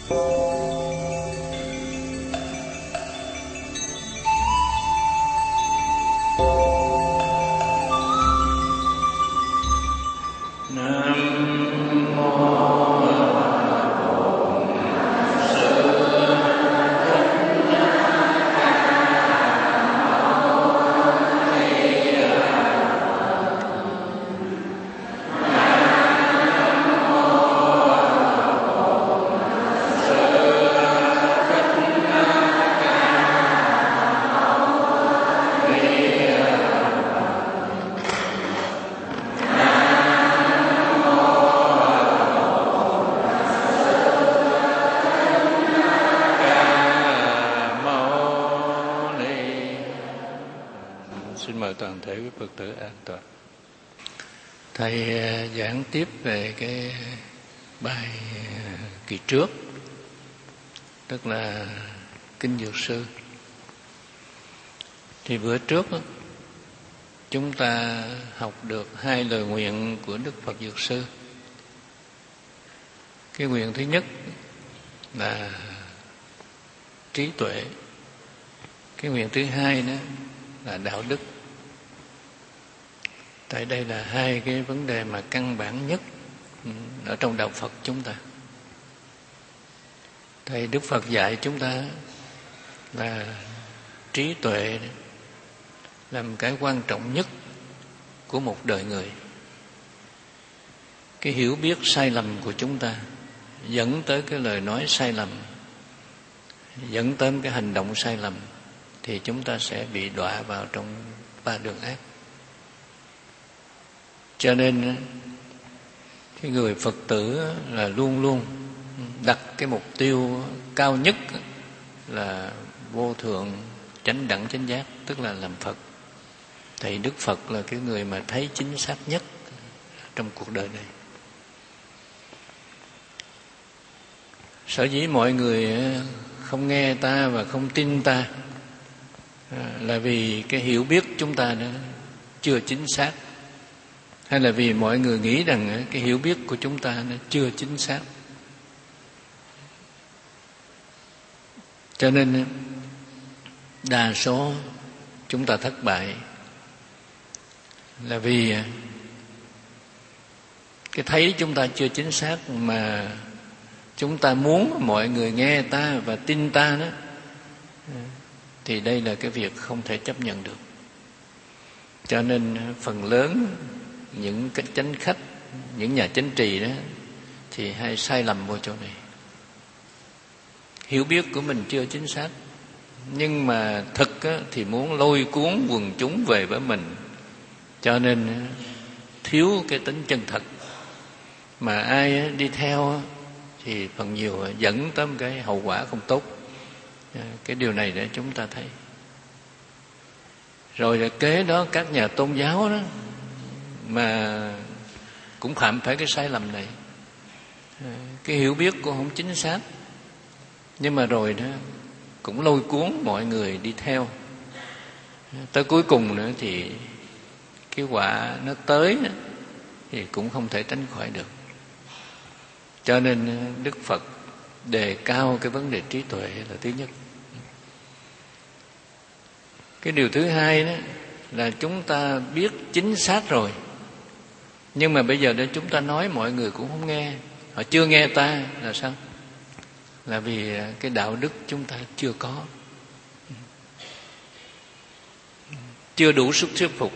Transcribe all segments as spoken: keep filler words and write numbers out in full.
Toàn thể quý Phật tử an toàn. Thầy giảng tiếp về cái bài kỳ trước, tức là Kinh Dược Sư. Thì bữa trước chúng ta học được hai lời nguyện của Đức Phật Dược Sư. Cái nguyện thứ nhất là trí tuệ, cái nguyện thứ hai đó là đạo đức. Tại đây là hai cái vấn đề mà căn bản nhất ở trong đạo Phật chúng ta. Thầy Đức Phật dạy chúng ta là trí tuệ là một cái quan trọng nhất của một đời người. Cái hiểu biết sai lầm của chúng ta dẫn tới cái lời nói sai lầm, dẫn tới cái hành động sai lầm, thì chúng ta sẽ bị đọa vào trong ba đường ác. Cho nên cái người Phật tử là luôn luôn đặt cái mục tiêu cao nhất là vô thượng chánh đẳng chánh giác, tức là làm Phật. Thì Đức Phật là cái người mà thấy chính xác nhất trong cuộc đời này. Sở dĩ mọi người không nghe ta và không tin ta là vì cái hiểu biết chúng ta nó chưa chính xác, hay là vì mọi người nghĩ rằng cái hiểu biết của chúng ta nó chưa chính xác. Cho nên đa số chúng ta thất bại là vì cái thấy chúng ta chưa chính xác, mà chúng ta muốn mọi người nghe ta và tin ta đó, thì đây là cái việc không thể chấp nhận được. Cho nên phần lớn những cái chánh khách, những nhà chánh trì đó thì hay sai lầm vô chỗ này. Hiểu biết của mình chưa chính xác, nhưng mà thực á, thì muốn lôi cuốn quần chúng về với mình, cho nên thiếu cái tính chân thật. Mà ai đi theo thì phần nhiều dẫn tới một cái hậu quả không tốt. Cái điều này để chúng ta thấy. Rồi là kế đó các nhà tôn giáo đó mà cũng phạm phải cái sai lầm này. Cái hiểu biết cũng không chính xác, nhưng mà rồi đó cũng lôi cuốn mọi người đi theo. Tới cuối cùng nữa thì cái quả nó tới đó, thì cũng không thể tránh khỏi được. Cho nên Đức Phật đề cao cái vấn đề trí tuệ là thứ nhất. Cái điều thứ hai đó là chúng ta biết chính xác rồi, nhưng mà bây giờ để chúng ta nói mọi người cũng không nghe. Họ chưa nghe ta là sao? Là vì cái đạo đức chúng ta chưa có, chưa đủ sức thuyết phục.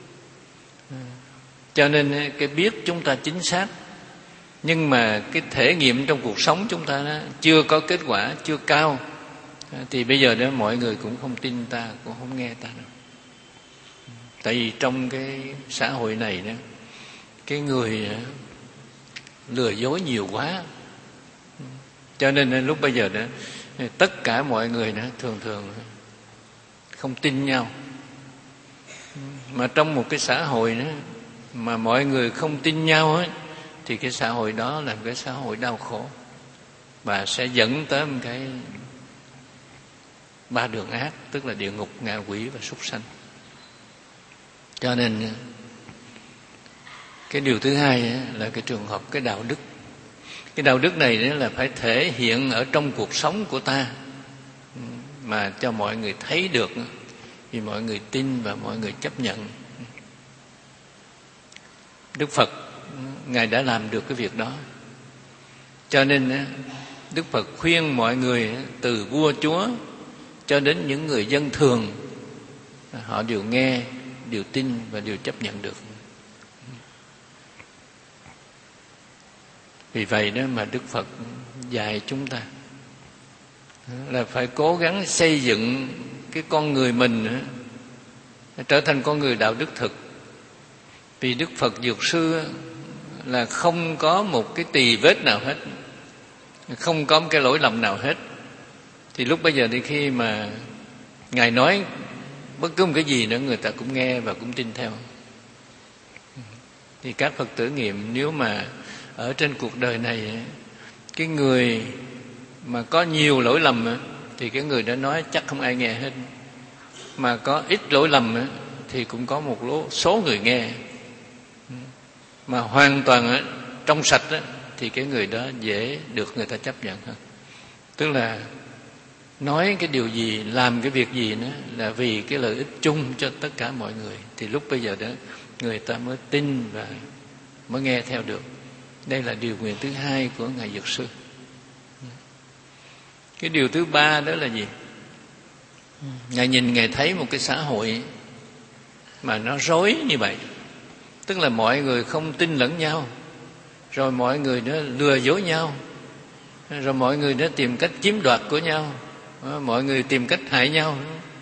Cho nên cái biết chúng ta chính xác, nhưng mà cái thể nghiệm trong cuộc sống chúng ta đó, chưa có kết quả, chưa cao, thì bây giờ đó mọi người cũng không tin ta, cũng không nghe ta đâu. Tại vì trong cái xã hội này đó, cái người lừa dối nhiều quá, cho nên lúc bây giờ đó tất cả mọi người đó thường thường không tin nhau. Mà trong một cái xã hội đó mà mọi người không tin nhau ấy, thì cái xã hội đó là một cái xã hội đau khổ, và sẽ dẫn tới một cái ba đường ác, tức là địa ngục, ngạ quỷ và súc sanh. Cho nên cái điều thứ hai là cái trường hợp cái đạo đức. Cái đạo đức này đó là phải thể hiện ở trong cuộc sống của ta, mà cho mọi người thấy được, vì mọi người tin và mọi người chấp nhận. Đức Phật Ngài đã làm được cái việc đó. Cho nên Đức Phật khuyên mọi người từ vua chúa cho đến những người dân thường, họ đều nghe, đều tin và đều chấp nhận được. Vì vậy đó mà Đức Phật dạy chúng ta là phải cố gắng xây dựng cái con người mình trở thành con người đạo đức thực. Vì Đức Phật Dược Sư là không có một cái tì vết nào hết, không có một cái lỗi lầm nào hết. Thì lúc bây giờ thì khi mà Ngài nói bất cứ một cái gì nữa, người ta cũng nghe và cũng tin theo. Thì các Phật tử nghiệm, nếu mà ở trên cuộc đời này cái người mà có nhiều lỗi lầm thì cái người đó nói chắc không ai nghe hết, mà có ít lỗi lầm thì cũng có một số người nghe, mà hoàn toàn trong sạch thì cái người đó dễ được người ta chấp nhận hơn. Tức là nói cái điều gì, làm cái việc gì nữa là vì cái lợi ích chung cho tất cả mọi người, thì lúc bây giờ đó người ta mới tin và mới nghe theo được. Đây là điều nguyện thứ hai của Ngài Dược Sư. Cái điều thứ ba đó là gì? Ngài nhìn, Ngài thấy một cái xã hội mà nó rối như vậy, tức là mọi người không tin lẫn nhau, rồi mọi người đó lừa dối nhau, rồi mọi người đó tìm cách chiếm đoạt của nhau, mọi người tìm cách hại nhau.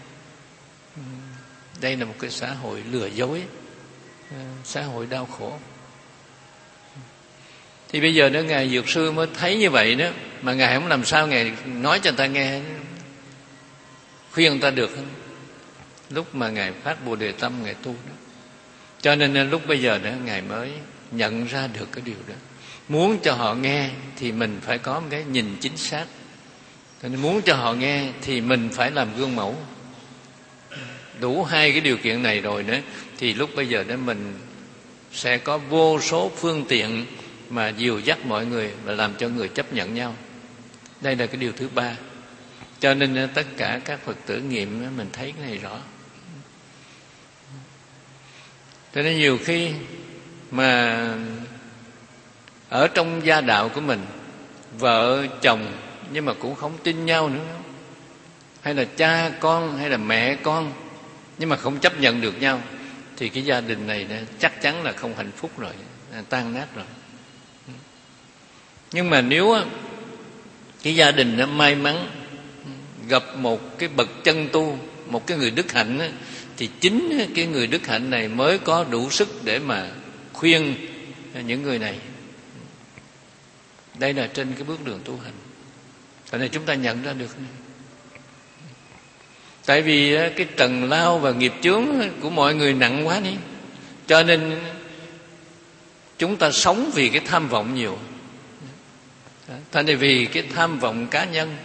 Đây là một cái xã hội lừa dối, xã hội đau khổ. Thì bây giờ đó Ngài Dược Sư mới thấy như vậy đó, mà Ngài không làm sao Ngài nói cho người ta nghe, khuyên người ta được không? Lúc mà Ngài phát Bồ Đề Tâm, Ngài tu đó. Cho nên lúc bây giờ đó Ngài mới nhận ra được cái điều đó. Muốn cho họ nghe thì mình phải có một cái nhìn chính xác. Cho nên muốn cho họ nghe thì mình phải làm gương mẫu. Đủ hai cái điều kiện này rồi đó, thì lúc bây giờ đó mình sẽ có vô số phương tiện mà dìu dắt mọi người và làm cho người chấp nhận nhau. Đây là cái điều thứ ba. Cho nên tất cả các Phật tử nghiệm mình thấy cái này rõ. Cho nên nhiều khi mà ở trong gia đạo của mình, vợ chồng nhưng mà cũng không tin nhau nữa, hay là cha con hay là mẹ con nhưng mà không chấp nhận được nhau, thì cái gia đình này chắc chắn là không hạnh phúc rồi, tan nát rồi. Nhưng mà nếu cái gia đình nó may mắn gặp một cái bậc chân tu, một cái người đức hạnh, thì chính cái người đức hạnh này mới có đủ sức để mà khuyên những người này. Đây là trên cái bước đường tu hành. Tại này chúng ta nhận ra được. Tại vì cái trần lao và nghiệp chướng của mọi người nặng quá đi, cho nên chúng ta sống vì cái tham vọng nhiều. Thành ra vì cái tham vọng cá nhân.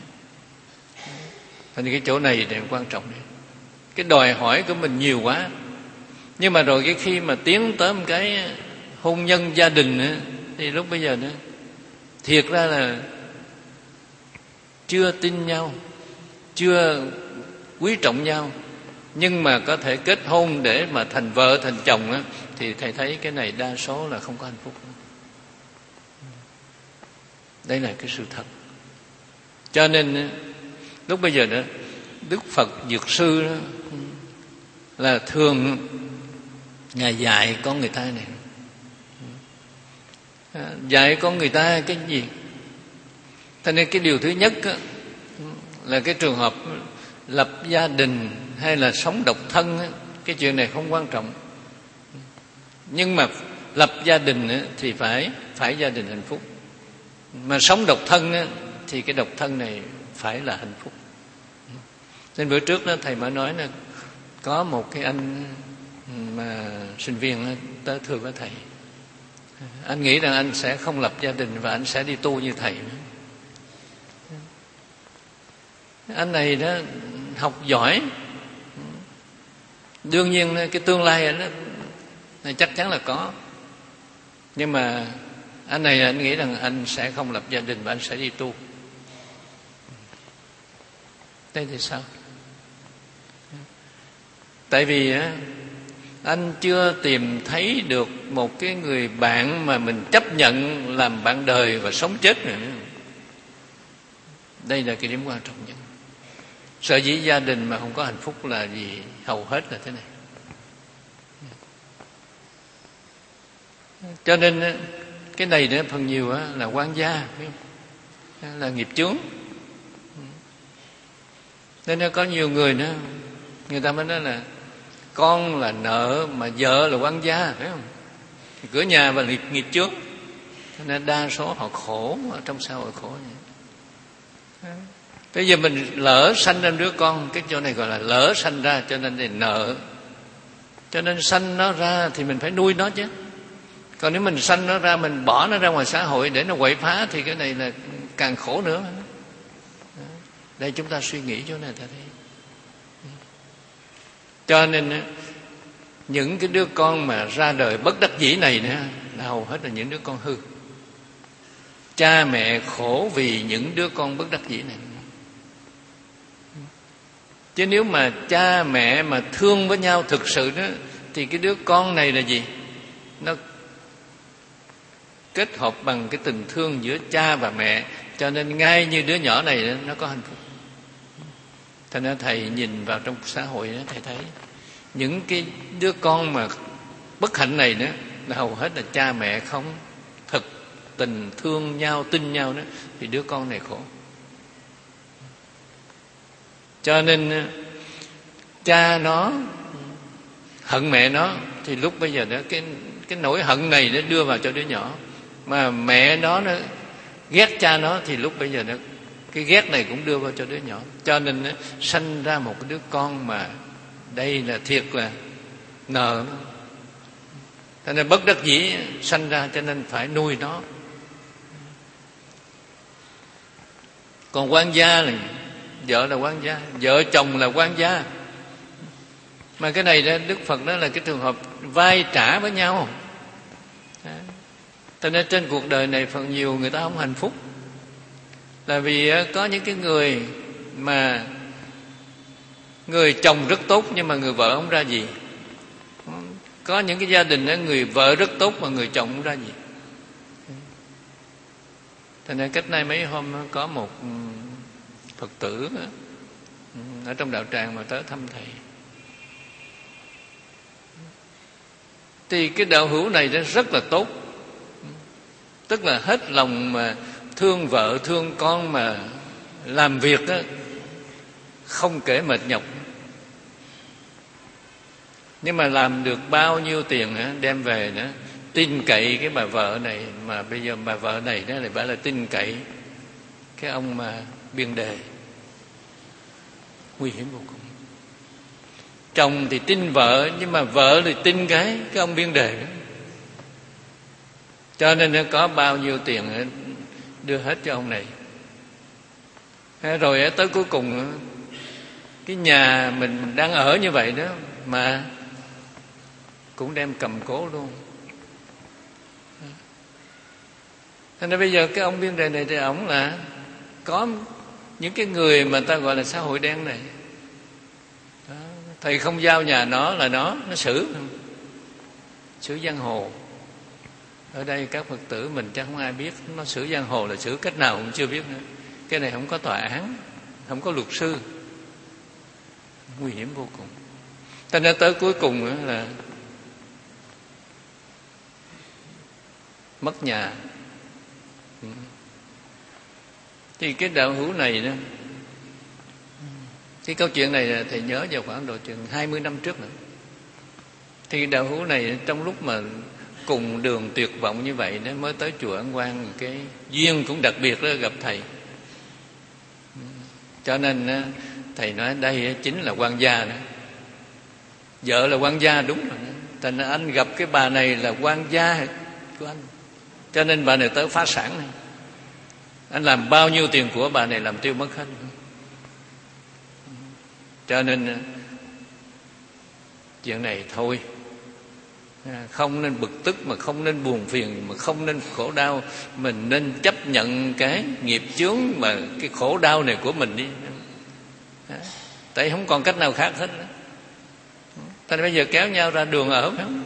Thành ra cái chỗ này là quan trọng đấy. Cái đòi hỏi của mình nhiều quá. Nhưng mà rồi cái khi mà tiến tới một cái hôn nhân gia đình thì lúc bây giờ nữa, thiệt ra là chưa tin nhau, chưa quý trọng nhau, nhưng mà có thể kết hôn để mà thành vợ thành chồng á, thì thầy thấy cái này đa số là không có hạnh phúc. Đây là cái sự thật. Cho nên lúc bây giờ đó, Đức Phật Dược Sư đó, là thường Ngài dạy con người ta này, dạy con người ta cái gì? Cho nên cái điều thứ nhất á, là cái trường hợp lập gia đình hay là sống độc thân á, cái chuyện này không quan trọng. Nhưng mà lập gia đình á, thì phải phải gia đình hạnh phúc. Mà sống độc thân á, thì cái độc thân này phải là hạnh phúc. Nên bữa trước đó thầy mới nói là có một cái anh mà sinh viên tới thưa với thầy, anh nghĩ rằng anh sẽ không lập gia đình và anh sẽ đi tu như thầy. Anh này đó học giỏi, đương nhiên cái tương lai anh đó chắc chắn là có, nhưng mà Anh này anh nghĩ rằng anh sẽ không lập gia đình và anh sẽ đi tu. Đây thì sao? Tại vì á, anh chưa tìm thấy được một cái người bạn mà mình chấp nhận làm bạn đời và sống chết nữa. Đây là cái điểm quan trọng nhất. Sở dĩ gia đình mà không có hạnh phúc là gì? Hầu hết là thế này. Cho nên cái này nữa phần nhiều là quan gia, là nghiệp chướng. Nên có nhiều người nữa, người ta mới nói là con là nợ mà vợ là quan gia, phải không? Cửa nhà và nghiệp, nghiệp chướng. Cho nên đa số họ khổ, ở trong xã hội khổ vậy. Bây giờ mình lỡ sanh ra đứa con, cái chỗ này gọi là lỡ sanh ra, cho nên là nợ. Cho nên sanh nó ra thì mình phải nuôi nó chứ. Còn nếu mình sanh nó ra, mình bỏ nó ra ngoài xã hội để nó quậy phá, thì cái này là càng khổ nữa. Đây chúng ta suy nghĩ chỗ này ta thấy. Cho nên những cái đứa con mà ra đời bất đắc dĩ này nữa là hầu hết là những đứa con hư. Cha mẹ khổ vì những đứa con bất đắc dĩ này. Chứ nếu mà cha mẹ mà thương với nhau thực sự đó, thì cái đứa con này là gì? Nó kết hợp bằng cái tình thương giữa cha và mẹ. Cho nên ngay như đứa nhỏ này đó, nó có hạnh phúc. Thành ra thầy nhìn vào trong xã hội đó, thầy thấy những cái đứa con mà bất hạnh này nữa là hầu hết là cha mẹ không thực tình thương nhau, tin nhau đó, thì đứa con này khổ. Cho nên cha nó hận mẹ nó, thì lúc bây giờ đó cái cái nỗi hận này nó đưa vào cho đứa nhỏ. Mà mẹ nó nó ghét cha nó, thì lúc bây giờ nó cái ghét này cũng đưa vào cho đứa nhỏ. Cho nên nó sanh ra một cái đứa con mà đây là thiệt là nợ. Cho nên bất đắc dĩ sanh ra, cho nên phải nuôi nó. Còn quan gia là vợ là quan gia, vợ chồng là quan gia. Mà cái này đó, Đức Phật đó là cái trường hợp vai trả với nhau. Cho nên trên cuộc đời này phần nhiều người ta không hạnh phúc, là vì có những cái người mà người chồng rất tốt nhưng mà người vợ không ra gì. Có những cái gia đình đó, người vợ rất tốt mà người chồng không ra gì. Cho nên cách nay mấy hôm có một Phật tử ở trong đạo tràng mà tới thăm thầy, thì cái đạo hữu này nó rất là tốt, tức là hết lòng mà thương vợ thương con, mà làm việc đó không kể mệt nhọc. Nhưng mà làm được bao nhiêu tiền đó, đem về đó tin cậy cái bà vợ này. Mà bây giờ bà vợ này đó lại bảo là tin cậy cái ông mà biên đề. Nguy hiểm vô cùng. Chồng thì tin vợ, nhưng mà vợ thì tin cái cái ông biên đề đó. Cho nên nó có bao nhiêu tiền đưa hết cho ông này. Rồi tới cuối cùng cái nhà mình đang ở như vậy đó mà cũng đem cầm cố luôn. Thế nên bây giờ cái ông biên đề này thì ổng là có những cái người mà ta gọi là xã hội đen này. Đó. Thầy không giao nhà nó là nó nó xử xử giang hồ. Ở đây các Phật tử mình chắc không ai biết nó xử giang hồ là xử cách nào cũng chưa biết nữa. Cái này không có tòa án, không có luật sư, nguy hiểm vô cùng. Cho nên tới cuối cùng là mất nhà. Thì cái đạo hữu này đó, cái câu chuyện này thầy nhớ vào khoảng độ chừng hai mươi năm trước nữa. Thì đạo hữu này trong lúc mà cùng đường tuyệt vọng như vậy đó, mới tới chùa Ấn Quang, cái duyên cũng đặc biệt đó, gặp thầy. Cho nên thầy nói đây chính là quan gia đó. Vợ là quan gia đúng rồi. Thành ra anh gặp cái bà này là quan gia của anh. Cho nên bà này tới phá sản này. Anh làm bao nhiêu tiền của bà này làm tiêu mất hết. Cho nên chuyện này thôi, Không nên bực tức, mà không nên buồn phiền, mà không nên khổ đau. Mình nên chấp nhận cái nghiệp chướng mà cái khổ đau này của mình đi. Tại không còn cách nào khác hết. Thế nên bây giờ kéo nhau ra đường ở không?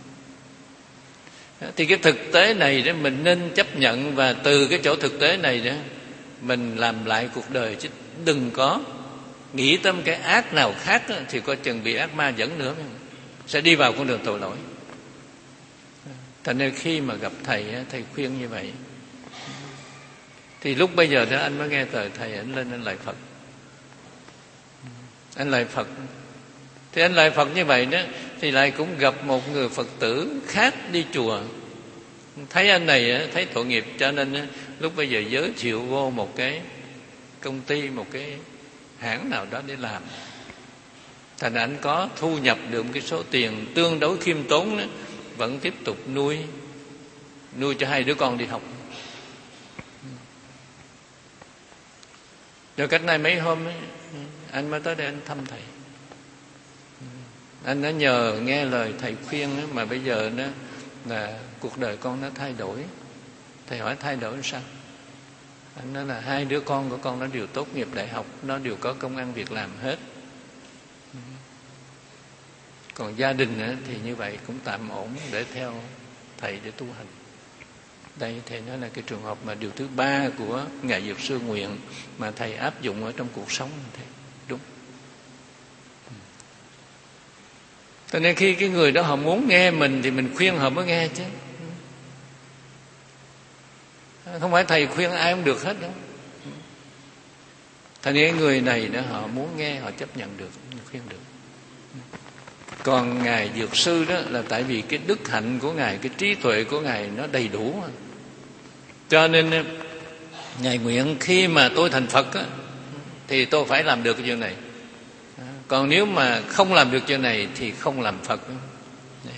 Thì cái thực tế này đó mình nên chấp nhận, và từ cái chỗ thực tế này đó mình làm lại cuộc đời, chứ đừng có nghĩ tâm cái ác nào khác đó, thì coi chừng bị ác ma dẫn nữa, sẽ đi vào con đường tội lỗi. Thành nên khi mà gặp thầy, thầy khuyên như vậy, thì lúc bây giờ đó anh mới nghe lời thầy, anh lên anh lạy Phật. Anh lạy Phật, thì anh lạy Phật như vậy đó, thì lại cũng gặp một người Phật tử khác đi chùa, thấy anh này thấy tội nghiệp, cho nên lúc bây giờ giới thiệu vô một cái công ty, một cái hãng nào đó để làm. Thành anh có thu nhập được một cái số tiền tương đối khiêm tốn đó, vẫn tiếp tục nuôi nuôi cho hai đứa con đi học. Rồi cách này mấy hôm ấy, anh mới tới đây anh thăm thầy. Anh đã nhờ nghe lời thầy khuyên đó, mà bây giờ đó là cuộc đời con nó thay đổi. Thầy hỏi thay đổi sao? Anh nói là hai đứa con của con nó đều tốt nghiệp đại học, nó đều có công ăn việc làm hết. Còn gia đình thì như vậy cũng tạm ổn để theo thầy để tu hành. Đây thầy nói là cái trường hợp mà điều thứ ba của Ngài Dược Sư Nguyện mà thầy áp dụng ở trong cuộc sống thầy. Đúng. Cho nên khi cái người đó họ muốn nghe mình thì mình khuyên họ mới nghe chứ. Không phải thầy khuyên ai cũng được hết đâu. Thành nên người này đó họ muốn nghe, họ chấp nhận được, khuyên được. Còn Ngài Dược Sư đó là tại vì cái đức hạnh của Ngài, cái trí tuệ của Ngài nó đầy đủ. Cho nên Ngài nguyện khi mà tôi thành Phật á, thì tôi phải làm được cái chuyện này. Còn nếu mà không làm được chuyện này thì không làm Phật. Đấy.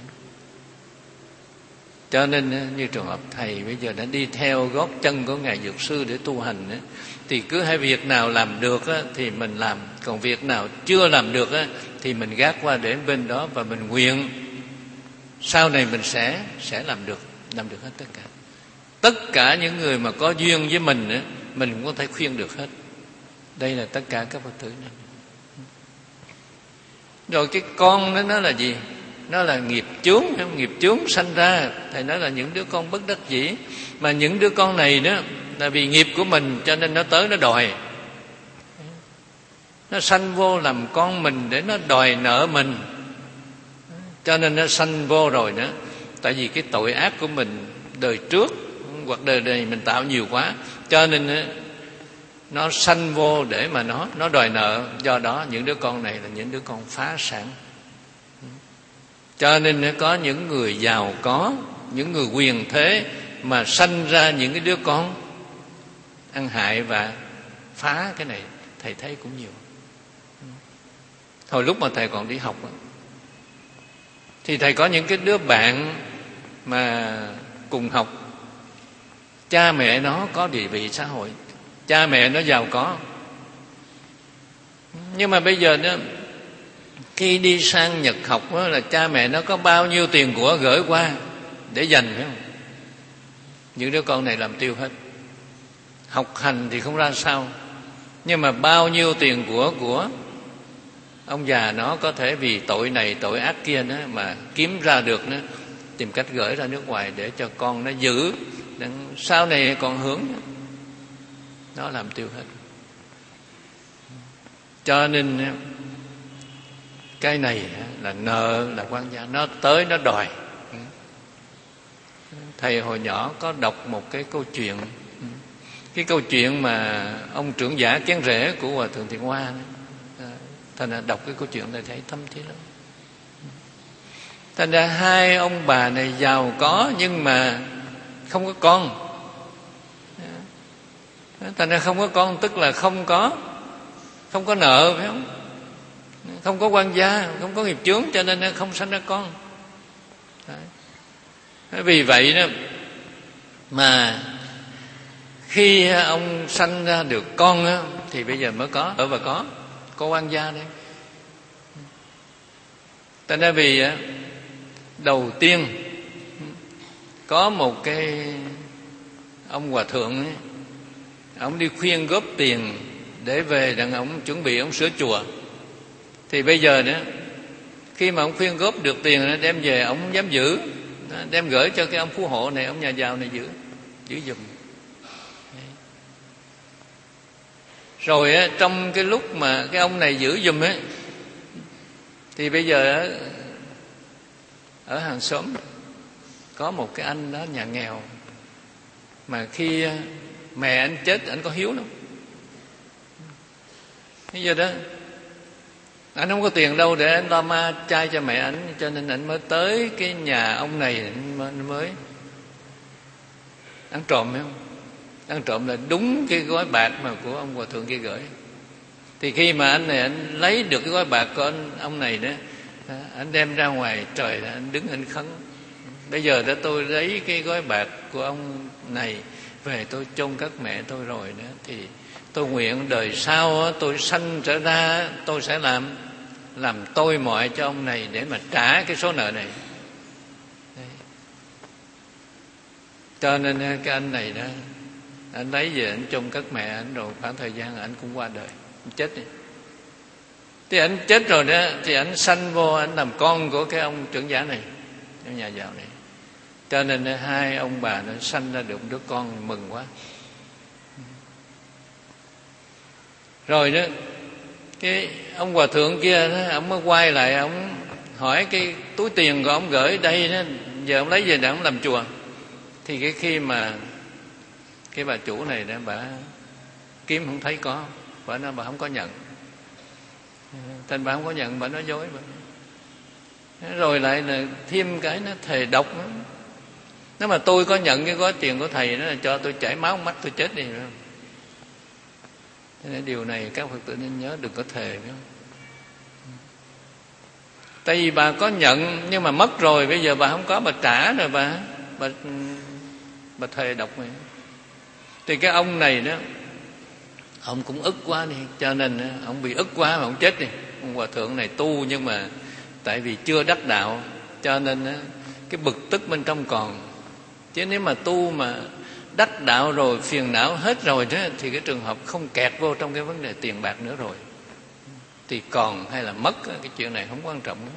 Cho nên như trường hợp thầy bây giờ đã đi theo gót chân của Ngài Dược Sư để tu hành á, thì cứ hai việc nào làm được á, thì mình làm. Còn việc nào chưa làm được á, thì mình gác qua để bên đó, và mình nguyện sau này mình sẽ sẽ làm được, làm được hết tất cả. Tất cả những người mà có duyên với mình á, mình cũng có thể khuyên được hết. Đây là tất cả các Phật tử này. Rồi cái con đó nó là gì? Nó là nghiệp chướng, nghiệp chướng sanh ra. Thầy nói là những đứa con bất đắc dĩ. Mà những đứa con này đó là vì nghiệp của mình, cho nên nó tới nó đòi. Nó sanh vô làm con mình để nó đòi nợ mình. Cho nên nó sanh vô rồi đó. Tại vì cái tội ác của mình đời trước hoặc đời này mình tạo nhiều quá, cho nên nó sanh vô để mà nó nó đòi nợ. Do đó những đứa con này là những đứa con phá sản. Cho nên có những người giàu có, những người quyền thế mà sanh ra những cái đứa con ăn hại và phá cái này, thầy thấy cũng nhiều. Hồi lúc mà thầy còn đi học thì thầy có những cái đứa bạn mà cùng học, cha mẹ nó có địa vị xã hội, cha mẹ nó giàu có. Nhưng mà bây giờ đó, khi đi sang Nhật học đó, là cha mẹ nó có bao nhiêu tiền của gửi qua để dành, phải không? Những đứa con này làm tiêu hết. Học hành thì không ra sao, nhưng mà bao nhiêu tiền của của ông già nó có thể vì tội này tội ác kia đó mà kiếm ra được đó, tìm cách gửi ra nước ngoài để cho con nó giữ, sau này còn hưởng. Nó làm tiêu hết. Cho nên cái này là nợ, là quan gia. Nó tới nó đòi. Thầy hồi nhỏ có đọc một cái câu chuyện, cái câu chuyện mà ông trưởng giả Kén Rễ của Hòa Thượng Thiện Hoa. Thành ra đọc cái câu chuyện này thấy thâm thiết lắm. Thành ra hai ông bà này giàu có nhưng mà không có con. Thành ra không có con tức là không có không có nợ, phải không? Không có quan gia, không có nghiệp chướng, cho nên nó không sanh ra con. Đấy. Vì vậy đó mà khi ông sanh ra được con á, thì bây giờ mới có ở và có có quan gia đấy. Tại nên vì đầu tiên có một cái ông hòa thượng ấy, ông đi khuyên góp tiền để về đặng ông chuẩn bị ông sửa chùa. Thì bây giờ đó, khi mà ông khuyên góp được tiền đem về, ông không dám giữ, đem gửi cho cái ông phú hộ này, ông nhà giàu này giữ giữ giùm. Rồi á, trong cái lúc mà cái ông này giữ giùm ấy, thì bây giờ á, ở hàng xóm có một cái anh đó nhà nghèo, mà khi mẹ anh chết anh có hiếu lắm. Bây giờ đó anh không có tiền đâu để anh lo ma chay cho mẹ anh, cho nên anh mới tới cái nhà ông này, anh mới ăn trộm, phải không? Ăn trộm là đúng cái gói bạc mà của ông hòa thượng kia gửi. Thì khi mà anh này anh lấy được cái gói bạc của anh, ông này đó, anh đem ra ngoài trời, anh đứng anh khấn: bây giờ đó tôi lấy cái gói bạc của ông này về tôi chôn cất mẹ tôi rồi đó, thì tôi nguyện đời sau tôi sanh trở ra, tôi sẽ làm làm tôi mọi cho ông này để mà trả cái số nợ này. Đấy. Cho nên cái anh này đó, anh lấy về anh chôn cất mẹ anh, rồi khoảng thời gian anh cũng qua đời, anh chết đi. Thì anh chết rồi đó, thì anh sanh vô, anh làm con của cái ông trưởng giả này, cái nhà giàu này. Cho nên hai ông bà nó sanh ra được một đứa con, mừng quá. Rồi đó, cái ông hòa thượng kia đó, ông mới quay lại, ông hỏi cái túi tiền của ông gửi đây đó, giờ ông lấy về để ông làm chùa. Thì cái khi mà cái bà chủ này đó, bà kiếm không thấy có, bà nói bà không có nhận. Thành bà không có nhận, bà nói dối. Bà rồi lại là thêm cái nó thề độc nữa. Nếu mà tôi có nhận cái gói tiền của thầy đó là cho tôi chảy máu mắt tôi chết đi. Thế nên điều này các Phật tử nên nhớ, đừng có thề. Tại vì bà có nhận nhưng mà mất rồi, bây giờ bà không có, bà trả rồi, bà bà, bà thề độc này. Thì cái ông này đó, ông cũng ức quá đi, cho nên ông bị ức quá mà ông chết đi. Ông hòa thượng này tu nhưng mà tại vì chưa đắc đạo, cho nên cái bực tức bên trong còn. Chứ nếu mà tu mà đắc đạo rồi, phiền não hết rồi đó, thì cái trường hợp không kẹt vô trong cái vấn đề tiền bạc nữa rồi. Thì còn hay là mất, cái chuyện này không quan trọng nữa.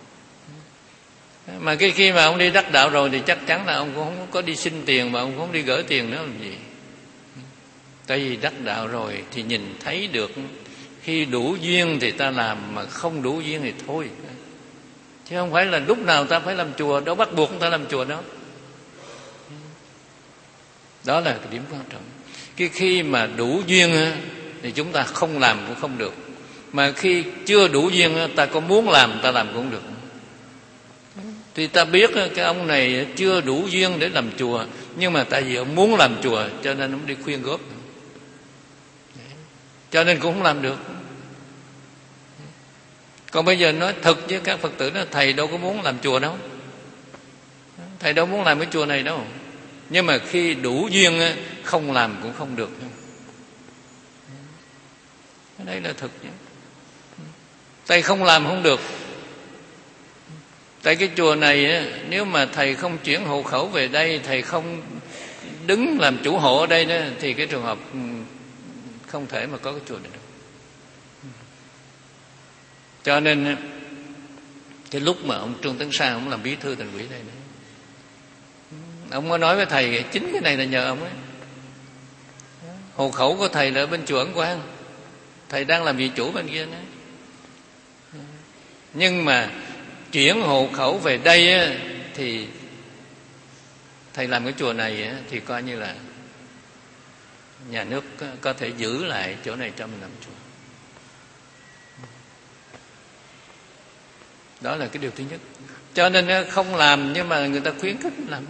Mà cái khi mà ông đi đắc đạo rồi thì chắc chắn là ông cũng không có đi xin tiền, mà ông cũng không đi gửi tiền nữa làm gì. Tại vì đắc đạo rồi thì nhìn thấy được, khi đủ duyên thì ta làm, mà không đủ duyên thì thôi. Chứ không phải là lúc nào ta phải làm chùa, đâu bắt buộc ta làm chùa đâu. Đó là cái điểm quan trọng. Cái khi mà đủ duyên thì chúng ta không làm cũng không được. Mà khi chưa đủ duyên, ta có muốn làm ta làm cũng không được. Thì ta biết cái ông này chưa đủ duyên để làm chùa, nhưng mà tại vì ông muốn làm chùa cho nên ông đi khuyên góp, cho nên cũng không làm được. Còn bây giờ nói thật với các Phật tử đó, thầy đâu có muốn làm chùa đâu, thầy đâu muốn làm cái chùa này đâu. Nhưng mà khi đủ duyên không làm cũng không được. Cái đấy là thực. Thầy không làm không được. Tại cái chùa này nếu mà thầy không chuyển hộ khẩu về đây, thầy không đứng làm chủ hộ ở đây đó, thì cái trường hợp không thể mà có cái chùa này được. Cho nên cái lúc mà ông Trương Tấn Sang ông làm bí thư thành ủy đây này, ông có nói với thầy chính cái này là nhờ ông ấy. Hộ khẩu của thầy là ở bên chùa Ấn Quang, thầy đang làm vị chủ bên kia đó. Nhưng mà chuyển hộ khẩu về đây á, thì thầy làm cái chùa này á, thì coi như là nhà nước có thể giữ lại chỗ này cho mình làm chùa. Đó là cái điều thứ nhất. Cho nên không làm, nhưng mà người ta khuyến khích làm.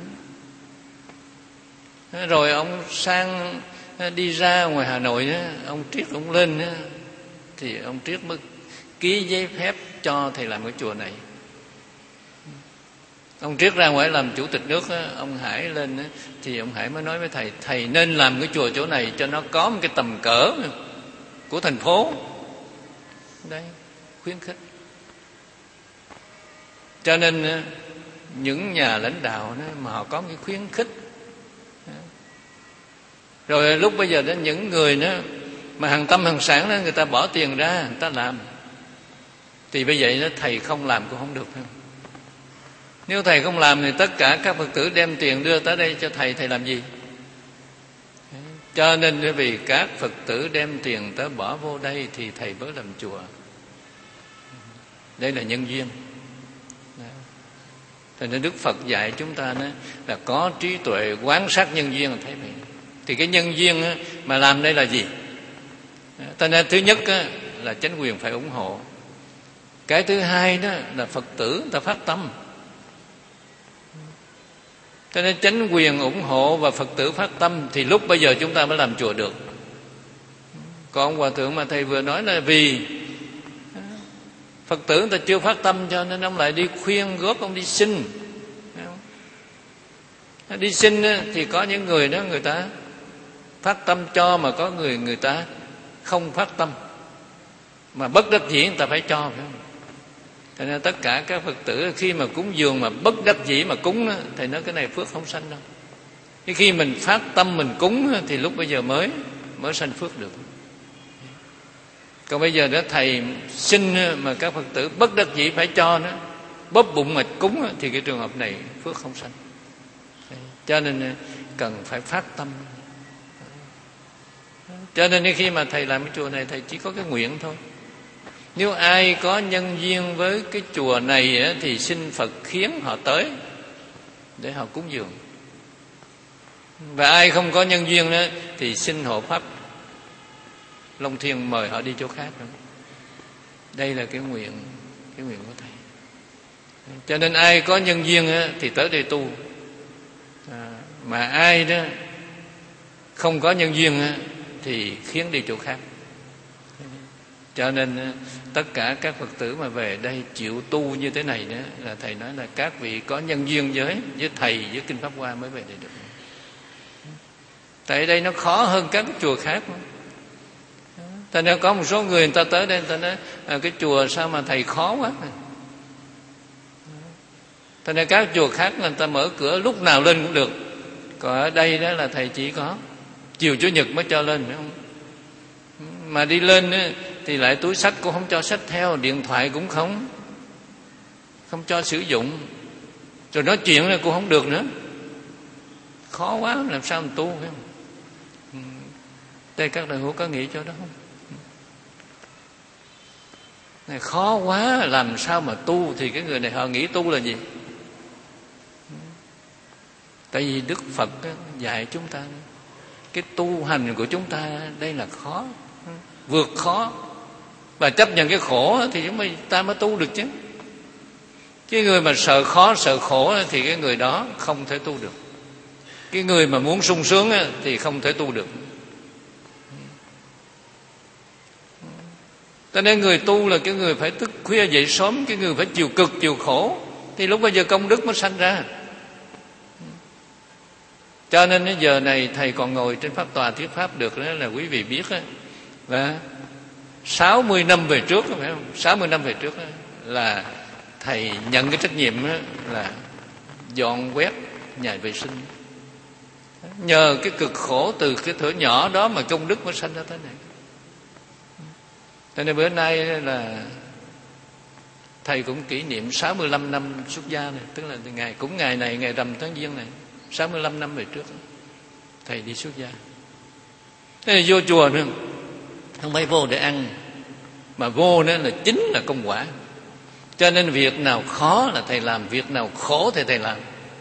Rồi ông Sang đi ra ngoài Hà Nội đó, ông Triết ông lên đó, thì ông Triết mới ký giấy phép cho thầy làm cái chùa này. Ông Triết ra ngoài làm chủ tịch nước đó, ông Hải lên đó, thì ông Hải mới nói với thầy, thầy nên làm cái chùa chỗ này cho nó có một cái tầm cỡ của thành phố. Đấy, khuyến khích. Cho nên những nhà lãnh đạo đó, mà họ có cái khuyến khích. Rồi lúc bây giờ đó những người đó mà hàng tâm hàng sản đó, người ta bỏ tiền ra người ta làm, thì bây giờ đó thầy không làm cũng không được. Nếu thầy không làm thì tất cả các Phật tử đem tiền đưa tới đây cho thầy, thầy làm gì? Cho nên vì các Phật tử đem tiền tới bỏ vô đây thì thầy mới làm chùa. Đây là nhân duyên. Thế nên Đức Phật dạy chúng ta đó là có trí tuệ quán sát nhân duyên là thấy vậy. Thì cái nhân duyên mà làm đây là gì? Cho nên thứ nhất là chánh quyền phải ủng hộ. Cái thứ hai đó là Phật tử người ta phát tâm. Cho nên chánh quyền ủng hộ và Phật tử phát tâm thì lúc bây giờ chúng ta mới làm chùa được. Còn Hòa Thượng mà thầy vừa nói là vì Phật tử người ta chưa phát tâm, cho nên ông lại đi khuyên góp ông đi xin. Đi xin thì có những người đó người ta phát tâm cho, mà có người người ta không phát tâm, mà bất đắc dĩ người ta phải cho, phải không? Cho nên tất cả các Phật tử khi mà cúng dường mà bất đắc dĩ mà cúng đó, thầy nói cái này phước không sanh đâu. Cái khi mình phát tâm mình cúng thì lúc bây giờ mới mới sanh phước được. Còn bây giờ đó thầy xin mà các Phật tử bất đắc dĩ phải cho nó, bóp bụng mà cúng thì cái trường hợp này phước không sanh. Cho nên cần phải phát tâm. Cho nên khi mà thầy làm cái chùa này, thầy chỉ có cái nguyện thôi. Nếu ai có nhân duyên với cái chùa này thì xin Phật khiến họ tới để họ cúng dường. Và ai không có nhân duyên đó thì xin hộ pháp Long Thiên mời họ đi chỗ khác. Đây là cái nguyện, cái nguyện của thầy. Cho nên ai có nhân duyên thì tới đây tu. À, mà ai đó không có nhân duyên thì khiến đi chỗ khác. Cho nên tất cả các Phật tử mà về đây chịu tu như thế này đó, là thầy nói là các vị có nhân duyên với với thầy, với Kinh Pháp Hoa mới về đây được. Tại đây nó khó hơn các cái chùa khác mà. Thành ra có một số người người ta tới đây, người ta nói à, cái chùa sao mà thầy khó quá. Thành ra các chùa khác người ta mở cửa lúc nào lên cũng được. Còn ở đây đó là thầy chỉ có chiều Chủ nhật mới cho lên, phải không? Mà đi lên thì lại túi sách cũng không cho sách theo, điện thoại cũng không không cho sử dụng, rồi nói chuyện này cũng không được nữa. Khó quá, làm sao mình tu, phải không? Đây các đại hữu có nghĩ cho đó không? Này khó quá, làm sao mà tu? Thì cái người này họ nghĩ tu là gì? Tại vì Đức Phật dạy chúng ta cái tu hành của chúng ta đây là khó, vượt khó, và chấp nhận cái khổ thì chúng ta mới tu được chứ. Cái người mà sợ khó sợ khổ thì cái người đó không thể tu được. Cái người mà muốn sung sướng thì không thể tu được. Cho nên người tu là cái người phải thức khuya dậy sớm, cái người phải chịu cực chịu khổ, thì lúc bây giờ công đức mới sanh ra. Cho nên đến giờ này thầy còn ngồi trên pháp tòa thuyết pháp được, đó là quý vị biết đó, và sáu mươi năm về trước, phải không? sáu mươi năm về trước đó, là thầy nhận cái trách nhiệm đó, là dọn quét nhà vệ sinh. Nhờ cái cực khổ từ cái thuở nhỏ đó mà công đức mới sanh ra thế này. Cho nên bữa nay là thầy cũng kỷ niệm sáu mươi lăm năm xuất gia này, tức là ngày cũng ngày này, ngày rằm tháng Giêng này, sáu mươi lăm năm về trước thầy đi xuất gia. Thế là vô chùa nữa, không phải vô để ăn, mà vô nữa là chính là công quả. Cho nên việc nào khó là thầy làm, việc nào khổ thì thầy làm.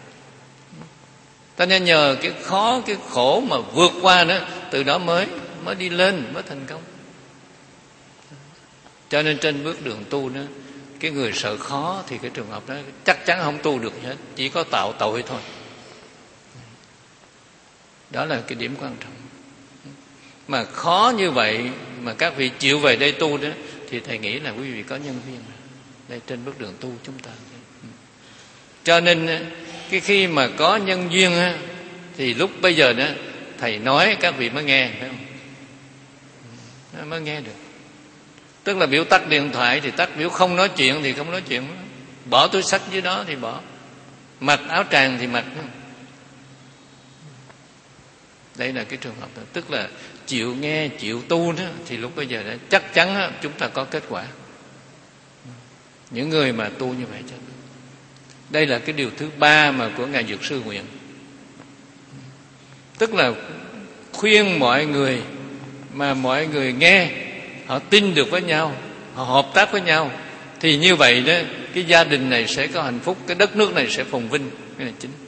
Cho nên nhờ cái khó, cái khổ mà vượt qua nữa, từ đó mới mới đi lên, mới thành công. Cho nên trên bước đường tu đó, cái người sợ khó thì cái trường hợp đó chắc chắn không tu được hết, chỉ có tạo tội thôi. Đó là cái điểm quan trọng. Mà khó như vậy mà các vị chịu về đây tu đó, thì thầy nghĩ là quý vị có nhân duyên đây trên bước đường tu chúng ta. Cho nên cái khi mà có nhân duyên thì lúc bây giờ đó thầy nói các vị mới nghe, phải không? Mới nghe được. Tức là biểu tắt điện thoại thì tắt, biểu không nói chuyện thì không nói chuyện, bỏ túi sách dưới đó thì bỏ. mặc áo tràng thì mặc. Đây là cái trường hợp đó. Tức là chịu nghe, chịu tu đó, thì lúc bây giờ đó, chắc chắn đó, chúng ta có kết quả. Những người mà tu như vậy. Đây là cái điều thứ ba mà của Ngài Dược Sư nguyện. Tức là khuyên mọi người mà mọi người nghe, họ tin được với nhau, họ hợp tác với nhau, thì như vậy đó, cái gia đình này sẽ có hạnh phúc, cái đất nước này sẽ phồn vinh. Cái là chính.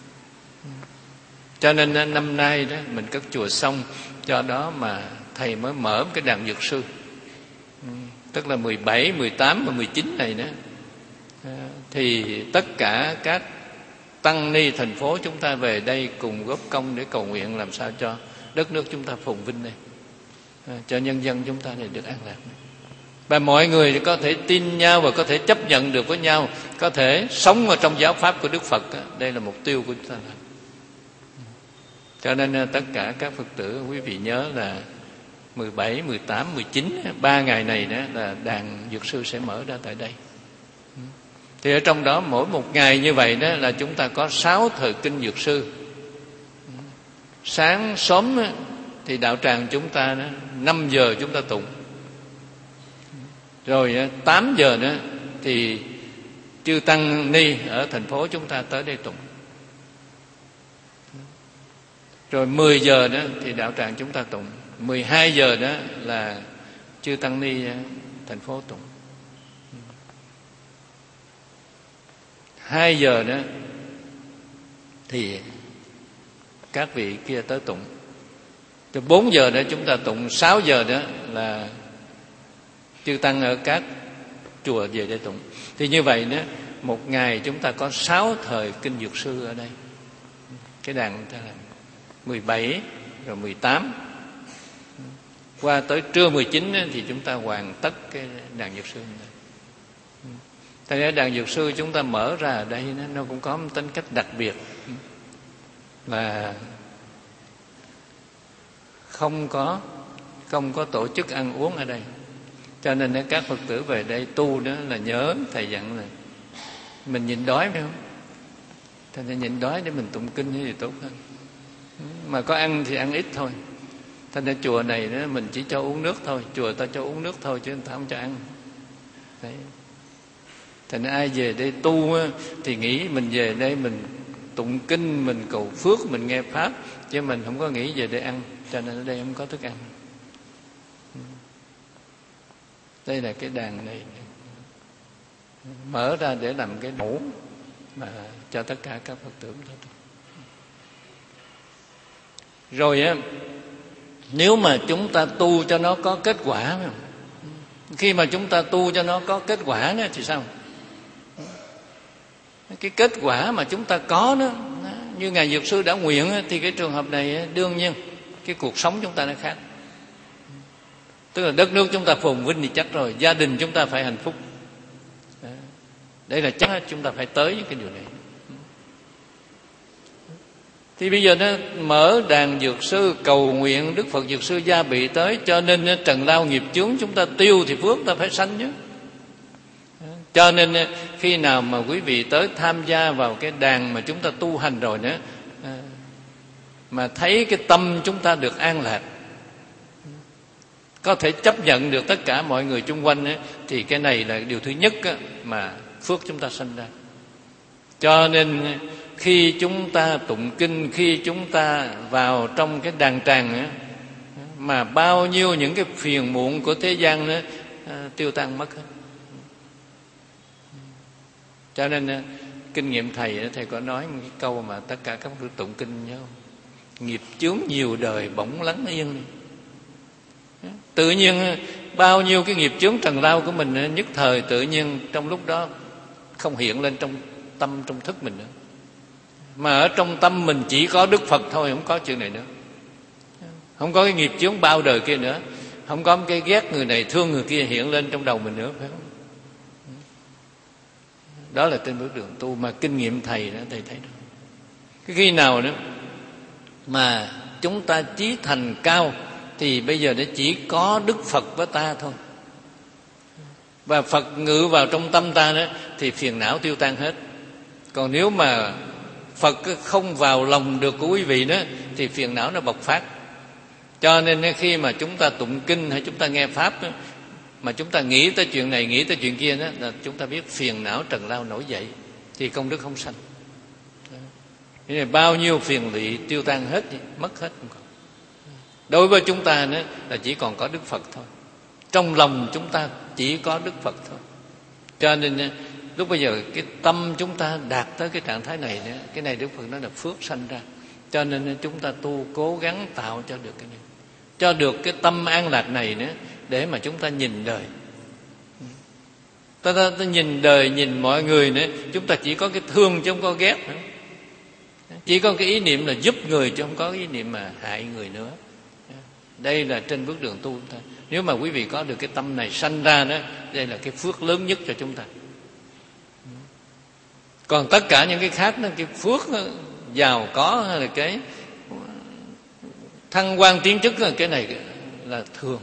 Cho nên năm nay đó mình cất chùa xong, do đó mà thầy mới mở cái đàn dược sư, tức là mười bảy, mười tám và mười chín này đó, thì tất cả các tăng ni thành phố chúng ta về đây cùng góp công để cầu nguyện làm sao cho đất nước chúng ta phồn vinh này, cho nhân dân chúng ta này được an lạc. Và mọi người có thể tin nhau và có thể chấp nhận được với nhau, có thể sống ở trong giáo pháp của Đức Phật. Đây là mục tiêu của chúng ta. Cho nên tất cả các Phật tử, quý vị nhớ là mười bảy, mười tám, mười chín, ba ngày này đó là đàn dược sư sẽ mở ra tại đây. Thì ở trong đó mỗi một ngày như vậy đó là chúng ta có sáu thời kinh dược sư. Sáng sớm thì đạo tràng chúng ta đó, năm giờ chúng ta tụng. Rồi tám giờ đó thì chư tăng ni ở thành phố chúng ta tới đây tụng. Rồi mười giờ đó thì đạo tràng chúng ta tụng. mười hai giờ đó là chư tăng ni thành phố tụng. hai giờ đó thì các vị kia tới tụng. Rồi bốn giờ đó chúng ta tụng. sáu giờ đó là chư tăng ở các chùa về để tụng. Thì như vậy đó, một ngày chúng ta có sáu thời kinh dược sư ở đây. Cái đàn người ta làm mười bảy rồi mười tám, qua tới trưa mười chín thì chúng ta hoàn tất cái đàn dược sư này. Tại ra đàn dược sư chúng ta mở ra ở đây nó cũng có một tính cách đặc biệt là không có không có tổ chức ăn uống ở đây. Cho nên các Phật tử về đây tu đó là nhớ thầy dặn là mình nhịn đói phải không? Thành ra nhịn đói để mình tụng kinh thì tốt hơn. Mà có ăn thì ăn ít thôi. Thành ra chùa này đó mình chỉ cho uống nước thôi, chùa ta cho uống nước thôi chứ người ta không cho ăn. Đấy. Thành ra ai về đây tu thì nghĩ mình về đây mình tụng kinh, mình cầu phước, mình nghe pháp, chứ mình không có nghĩ về đây ăn. Cho nên ở đây không có thức ăn. Đây là cái đàn này mở ra để làm cái mẫu mà cho tất cả các Phật tử. Rồi á, nếu mà chúng ta tu cho nó có kết quả, khi mà chúng ta tu cho nó có kết quả đó thì sao? Cái kết quả mà chúng ta có đó, như Ngài Dược Sư đã nguyện, thì cái trường hợp này đương nhiên cái cuộc sống chúng ta nó khác. Tức là đất nước chúng ta phồn vinh thì chắc rồi, gia đình chúng ta phải hạnh phúc. Đây là chắc chúng ta phải tới những cái điều này. Thì bây giờ nó mở đàn dược sư cầu nguyện Đức Phật Dược Sư gia bị tới, cho nên trần lao nghiệp chướng chúng ta tiêu thì phước ta phải sanh chứ. Cho nên khi nào mà quý vị tới tham gia vào cái đàn mà chúng ta tu hành rồi nữa, mà thấy cái tâm chúng ta được an lạc, có thể chấp nhận được tất cả mọi người chung quanh ấy, thì cái này là điều thứ nhất ấy, mà phước chúng ta sanh ra. Cho nên khi chúng ta tụng kinh, khi chúng ta vào trong cái đàn tràng ấy, mà bao nhiêu những cái phiền muộn của thế gian ấy, tiêu tan mất hết. Cho nên kinh nghiệm thầy, thầy có nói một cái câu mà tất cả các đức tụng kinh nhớ không? Nghiệp chướng nhiều đời bỗng lắng yên. Tự nhiên bao nhiêu cái nghiệp chướng trần lao của mình nhất thời tự nhiên trong lúc đó không hiện lên trong tâm, trong thức mình nữa. Mà ở trong tâm mình chỉ có Đức Phật thôi, không có chuyện này nữa. Không có cái nghiệp chướng bao đời kia nữa. Không có cái ghét người này, thương người kia hiện lên trong đầu mình nữa, phải không? Đó là trên bước đường tu mà kinh nghiệm thầy đó, thầy thấy đó. Cái khi nào đó mà chúng ta chí thành cao thì bây giờ nó chỉ có Đức Phật với ta thôi. Và Phật ngự vào trong tâm ta đó thì phiền não tiêu tan hết. Còn nếu mà Phật không vào lòng được của quý vị đó thì phiền não nó bộc phát. Cho nên khi mà chúng ta tụng kinh hay chúng ta nghe pháp đó, mà chúng ta nghĩ tới chuyện này, nghĩ tới chuyện kia đó, là chúng ta biết phiền não trần lao nổi dậy thì công đức không sanh. Thế này bao nhiêu phiền lụy tiêu tan hết, mất hết không còn. Đối với chúng ta nữa là chỉ còn có Đức Phật thôi. Trong lòng chúng ta chỉ có Đức Phật thôi. Cho nên lúc bây giờ cái tâm chúng ta đạt tới cái trạng thái này nữa, cái này Đức Phật nói là phước sanh ra. Cho nên chúng ta tu cố gắng tạo cho được cái này, cho được cái tâm an lạc này nữa, để mà chúng ta nhìn đời. Ta, ta, ta nhìn đời, nhìn mọi người nữa, chúng ta chỉ có cái thương chứ không có ghét nữa. Chỉ có cái ý niệm là giúp người chứ không có ý niệm mà hại người nữa. Đây là trên bước đường tu chúng ta. Nếu mà quý vị có được cái tâm này sanh ra đó, đây là cái phước lớn nhất cho chúng ta. Còn tất cả những cái khác đó, cái phước giàu có hay là cái thăng quan tiến chức, cái này là thường.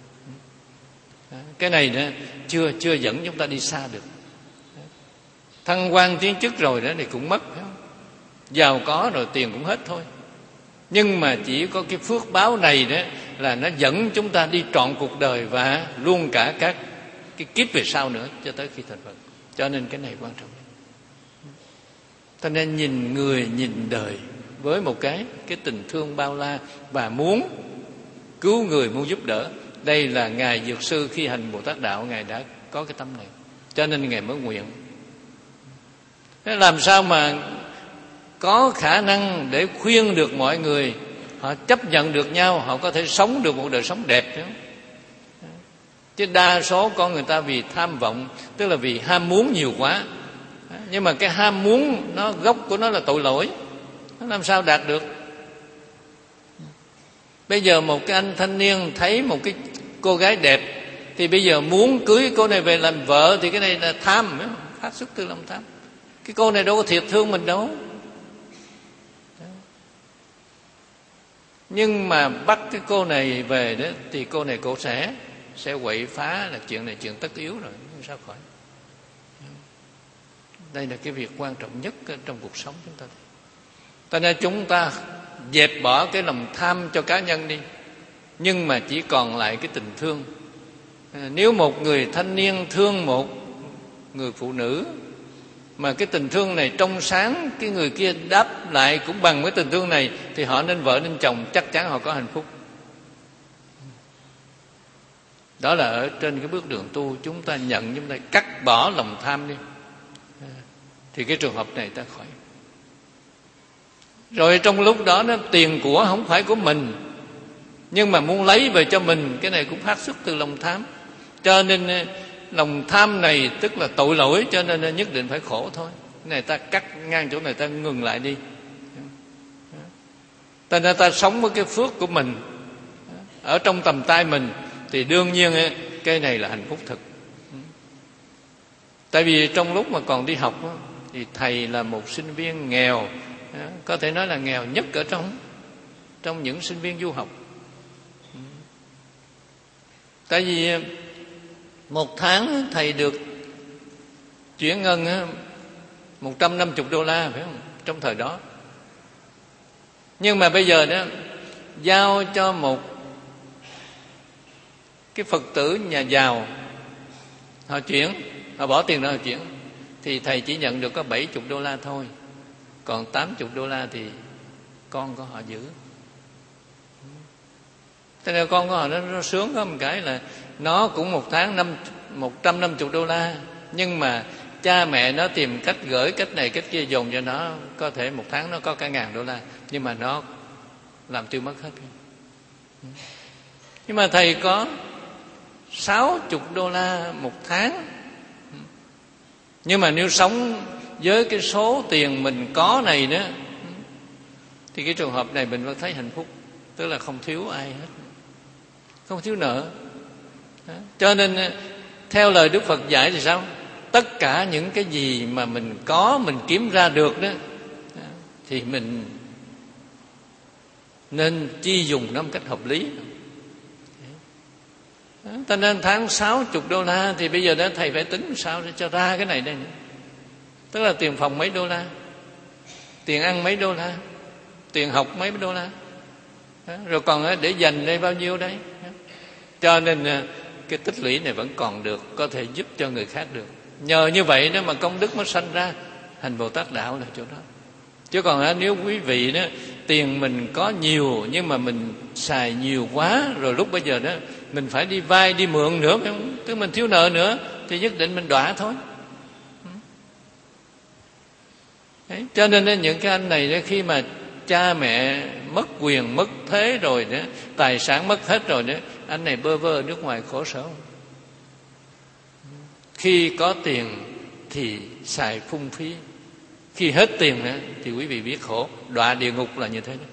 Cái này đó chưa chưa dẫn chúng ta đi xa được. Thăng quan tiến chức rồi đó thì cũng mất, phải không? Giàu có rồi tiền cũng hết thôi. Nhưng mà chỉ có cái phước báo này đó là nó dẫn chúng ta đi trọn cuộc đời và luôn cả các cái kiếp về sau nữa cho tới khi thành Phật. Cho nên cái này quan trọng. Cho nên nhìn người, nhìn đời với một cái cái tình thương bao la và muốn cứu người, muốn giúp đỡ. Đây là Ngài Dược Sư khi hành Bồ Tát Đạo, Ngài đã có cái tâm này. Cho nên Ngài mới nguyện. Thế làm sao mà có khả năng để khuyên được mọi người, họ chấp nhận được nhau, họ có thể sống được một đời sống đẹp nữa. Chứ đa số con người ta vì tham vọng, tức là vì ham muốn nhiều quá. Nhưng mà cái ham muốn nó gốc của nó là tội lỗi, nó làm sao đạt được. Bây giờ một cái anh thanh niên thấy một cái cô gái đẹp thì bây giờ muốn cưới cô này về làm vợ, thì cái này là tham, phát xuất từ lòng tham. Cái cô này đâu có thiệt thương mình đâu. Nhưng mà bắt cái cô này về đó thì cô này cô sẽ sẽ quậy phá, là chuyện này chuyện tất yếu rồi, không sao khỏi. Đây là cái việc quan trọng nhất trong cuộc sống chúng ta. Cho nên chúng ta dẹp bỏ cái lòng tham cho cá nhân đi, nhưng mà chỉ còn lại cái tình thương. Nếu một người thanh niên thương một người phụ nữ mà cái tình thương này trong sáng, cái người kia đáp lại cũng bằng với tình thương này, thì họ nên vợ nên chồng, chắc chắn họ có hạnh phúc. Đó là ở trên cái bước đường tu, chúng ta nhận, chúng ta cắt bỏ lòng tham đi, thì cái trường hợp này ta khỏi. Rồi trong lúc đó nó tiền của không phải của mình, nhưng mà muốn lấy về cho mình, cái này cũng phát xuất từ lòng tham. Cho nên lòng tham này tức là tội lỗi, cho nên nhất định phải khổ thôi. Cái này ta cắt ngang chỗ này, ta ngừng lại đi. Ta nên ta sống với cái phước của mình ở trong tầm tay mình, thì đương nhiên cái này là hạnh phúc thực. Tại vì trong lúc mà còn đi học thì thầy là một sinh viên nghèo, có thể nói là nghèo nhất ở trong trong những sinh viên du học. Tại vì một tháng thầy được chuyển ngân một trăm năm mươi đô la, phải không? Trong thời đó. Nhưng mà bây giờ đó giao cho một cái Phật tử nhà giàu, họ chuyển, họ bỏ tiền ra họ chuyển, thì thầy chỉ nhận được có bảy mươi đô la thôi. Còn tám mươi đô la thì con của họ giữ. Thế nên con của họ nó, nó sướng có một cái là nó cũng một tháng năm một trăm năm mươi đô la, nhưng mà cha mẹ nó tìm cách gửi cách này cách kia dồn cho nó, có thể một tháng nó có cả ngàn đô la, nhưng mà nó làm tiêu mất hết. Nhưng mà thầy có sáu mươi đô la một tháng. Nhưng mà nếu sống với cái số tiền mình có này nữa, thì cái trường hợp này mình vẫn thấy hạnh phúc. Tức là không thiếu ai hết, không thiếu nợ. Cho nên theo lời Đức Phật dạy thì sao? Tất cả những cái gì mà mình có, mình kiếm ra được đó, thì mình nên chi dùng nó một cách hợp lý. Cho nên tháng sáu mươi đô la thì bây giờ đó thầy phải tính sao để cho ra cái này đây nữa. Tức là tiền phòng mấy đô la, tiền ăn mấy đô la, tiền học mấy đô la, rồi còn để dành đây bao nhiêu đấy. Cho nên cái tích lũy này vẫn còn được, có thể giúp cho người khác được. Nhờ như vậy đó mà công đức mới sanh ra. Hành Bồ Tát đạo là chỗ đó. Chứ còn nếu quý vị đó tiền mình có nhiều nhưng mà mình xài nhiều quá, rồi lúc bây giờ đó mình phải đi vay đi mượn nữa, tức mình thiếu nợ nữa, thì nhất định mình đọa thôi. Đấy, cho nên những cái anh này đó, khi mà cha mẹ mất quyền mất thế rồi đó, tài sản mất hết rồi đó, anh này bơ vơ ở nước ngoài khổ sở. Khi có tiền thì xài phung phí, khi hết tiền nữa thì quý vị biết khổ, đọa địa ngục là như thế đó.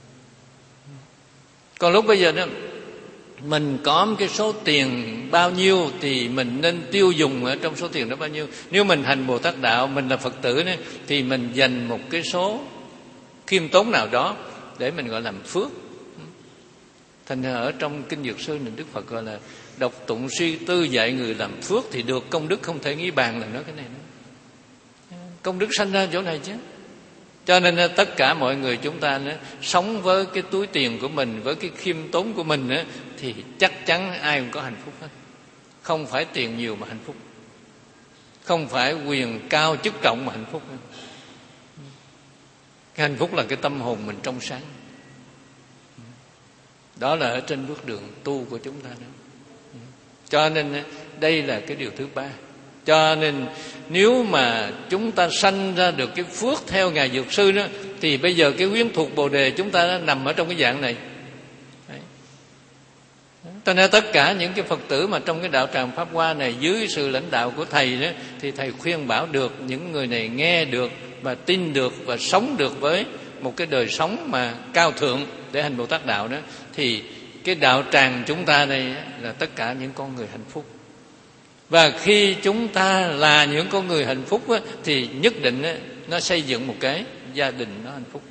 Còn lúc bây giờ đó mình có một cái số tiền bao nhiêu thì mình nên tiêu dùng ở trong số tiền đó bao nhiêu. Nếu mình hành Bồ Tát đạo, mình là Phật tử đó, thì mình dành một cái số khiêm tốn nào đó để mình gọi làm phước. Thành ra ở trong Kinh Dược Sư này Đức Phật gọi là đọc tụng suy tư dạy người làm phước thì được công đức không thể nghĩ bàn. Là nói cái này nữa. Công đức sanh ra chỗ này chứ. Cho nên tất cả mọi người chúng ta nữa, sống với cái túi tiền của mình, với cái khiêm tốn của mình nữa, thì chắc chắn ai cũng có hạnh phúc hết. Không phải tiền nhiều mà hạnh phúc, không phải quyền cao chức trọng mà hạnh phúc. Cái hạnh phúc là cái tâm hồn mình trong sáng. Đó là ở trên bước đường tu của chúng ta đó. Cho nên đây là cái điều thứ ba. Cho nên nếu mà chúng ta sanh ra được cái phước theo Ngài Dược Sư đó, thì bây giờ cái quyến thuộc Bồ Đề chúng ta đã nằm ở trong cái dạng này. Cho nên tất cả những cái Phật tử mà trong cái đạo tràng Pháp Hoa này, dưới sự lãnh đạo của Thầy đó, thì Thầy khuyên bảo được những người này nghe được và tin được và sống được với một cái đời sống mà cao thượng để hành Bồ Tát đạo đó, thì cái đạo tràng chúng ta đây là tất cả những con người hạnh phúc. Và khi chúng ta là những con người hạnh phúc á, thì nhất định á, nó xây dựng một cái gia đình nó hạnh phúc.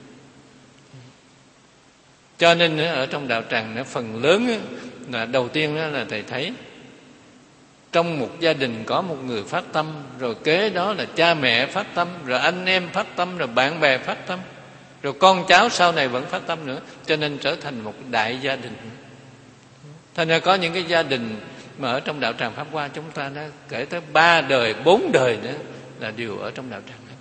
Cho nên á, ở trong đạo tràng nó phần lớn á, là đầu tiên đó là Thầy thấy trong một gia đình có một người phát tâm, rồi kế đó là cha mẹ phát tâm, rồi anh em phát tâm, rồi bạn bè phát tâm, rồi con cháu sau này vẫn phát tâm nữa. Cho nên trở thành một đại gia đình. Thành ra có những cái gia đình mà ở trong đạo tràng Pháp Hoa chúng ta đã kể tới ba đời, bốn đời nữa là đều ở trong đạo tràng đó.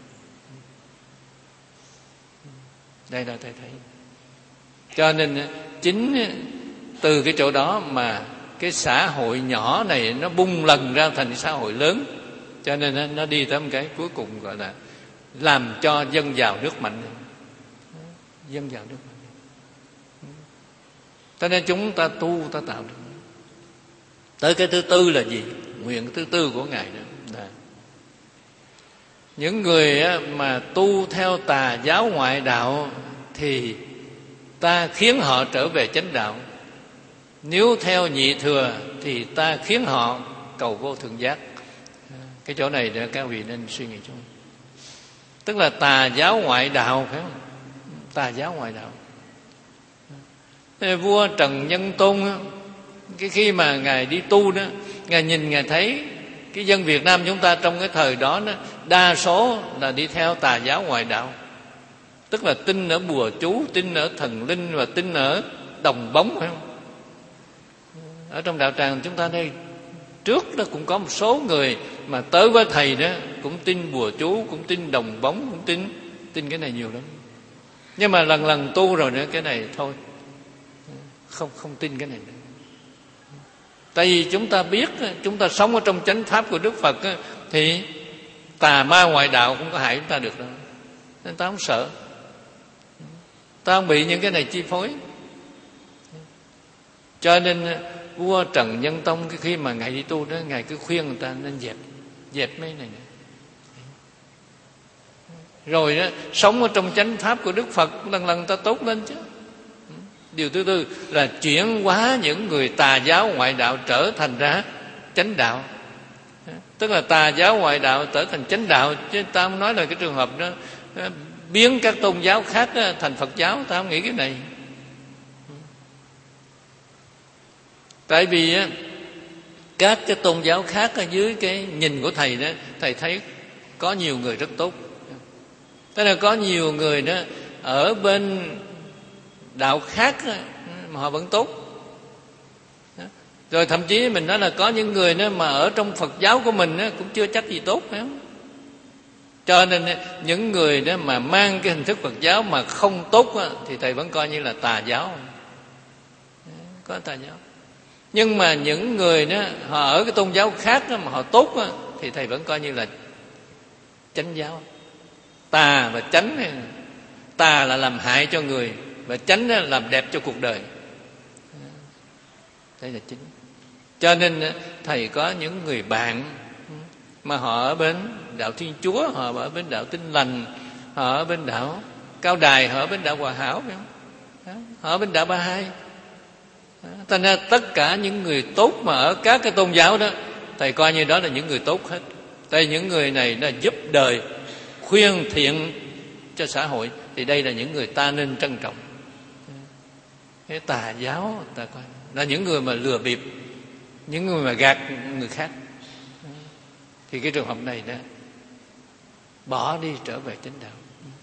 Đây là Thầy thấy. Cho nên chính từ cái chỗ đó mà cái xã hội nhỏ này nó bung lần ra thành xã hội lớn. Cho nên nó đi tới một cái cuối cùng gọi là làm cho dân giàu nước mạnh. Dân giàu nước mạnh. Cho nên chúng ta tu, ta tạo được. Tới cái thứ tư là gì? Nguyện thứ tư của Ngài đó là những người mà tu theo tà giáo ngoại đạo thì ta khiến họ trở về chánh đạo. Nếu theo nhị thừa thì ta khiến họ cầu vô thượng giác. Cái chỗ này để các vị nên suy nghĩ chung. Tức là tà giáo ngoại đạo, phải không? Tà giáo ngoại đạo. Vua Trần Nhân Tôn á, cái khi mà Ngài đi tu đó, Ngài nhìn Ngài thấy cái dân Việt Nam chúng ta trong cái thời đó, đó đa số là đi theo tà giáo ngoại đạo. Tức là tin ở bùa chú, tin ở thần linh và tin ở đồng bóng, phải không? Ở trong đạo tràng chúng ta đây trước đó cũng có một số người mà tới với Thầy đó cũng tin bùa chú, cũng tin đồng bóng, cũng tin tin cái này nhiều lắm. Nhưng mà lần lần tu rồi nữa cái này thôi, không không tin cái này nữa. Tại vì chúng ta biết, chúng ta sống ở trong chánh pháp của Đức Phật thì tà ma ngoại đạo không có hại chúng ta được đâu. Nên ta không sợ, ta không bị những cái này chi phối. Cho nên vua Trần Nhân Tông khi mà Ngài đi tu đó, Ngài cứ khuyên người ta nên dẹp dẹp mấy này nữa. Rồi đó sống ở trong chánh pháp của Đức Phật, lần lần ta tốt lên chứ. Điều thứ tư là chuyển hóa những người tà giáo ngoại đạo trở thành ra chánh đạo. Tức là tà giáo ngoại đạo trở thành chánh đạo. Chứ ta không nói là cái trường hợp đó biến các tôn giáo khác thành Phật giáo, ta không nghĩ cái này. Tại vì các cái tôn giáo khác ở dưới cái nhìn của Thầy đó, Thầy thấy có nhiều người rất tốt. Thế là có nhiều người đó ở bên đạo khác mà họ vẫn tốt. Rồi thậm chí mình nói là có những người đó mà ở trong Phật giáo của mình cũng chưa chắc gì tốt, phải không? Cho nên những người đó mà mang cái hình thức Phật giáo mà không tốt thì thầy vẫn coi như là tà giáo, có tà giáo. Nhưng mà những người đó họ ở cái tôn giáo khác đó, mà họ tốt đó, thì thầy vẫn coi như là chánh giáo. Tà và chánh, tà là làm hại cho người, và chánh là làm đẹp cho cuộc đời. Đây là chính. Cho nên thầy có những người bạn mà họ ở bên đạo Thiên Chúa, họ ở bên đạo Tin Lành, họ ở bên đạo Cao Đài, họ ở bên đạo Hòa Hảo, phải không? Họ ở bên đạo Ba Hai. Thành ra tất cả những người tốt mà ở các cái tôn giáo đó, thầy coi như đó là những người tốt hết. Tại những người này là giúp đời, khuyên thiện cho xã hội, thì đây là những người ta nên trân trọng. Cái tà giáo ta coi là những người mà lừa bịp, những người mà gạt người khác, thì cái trường hợp này đó bỏ đi trở về chánh đạo.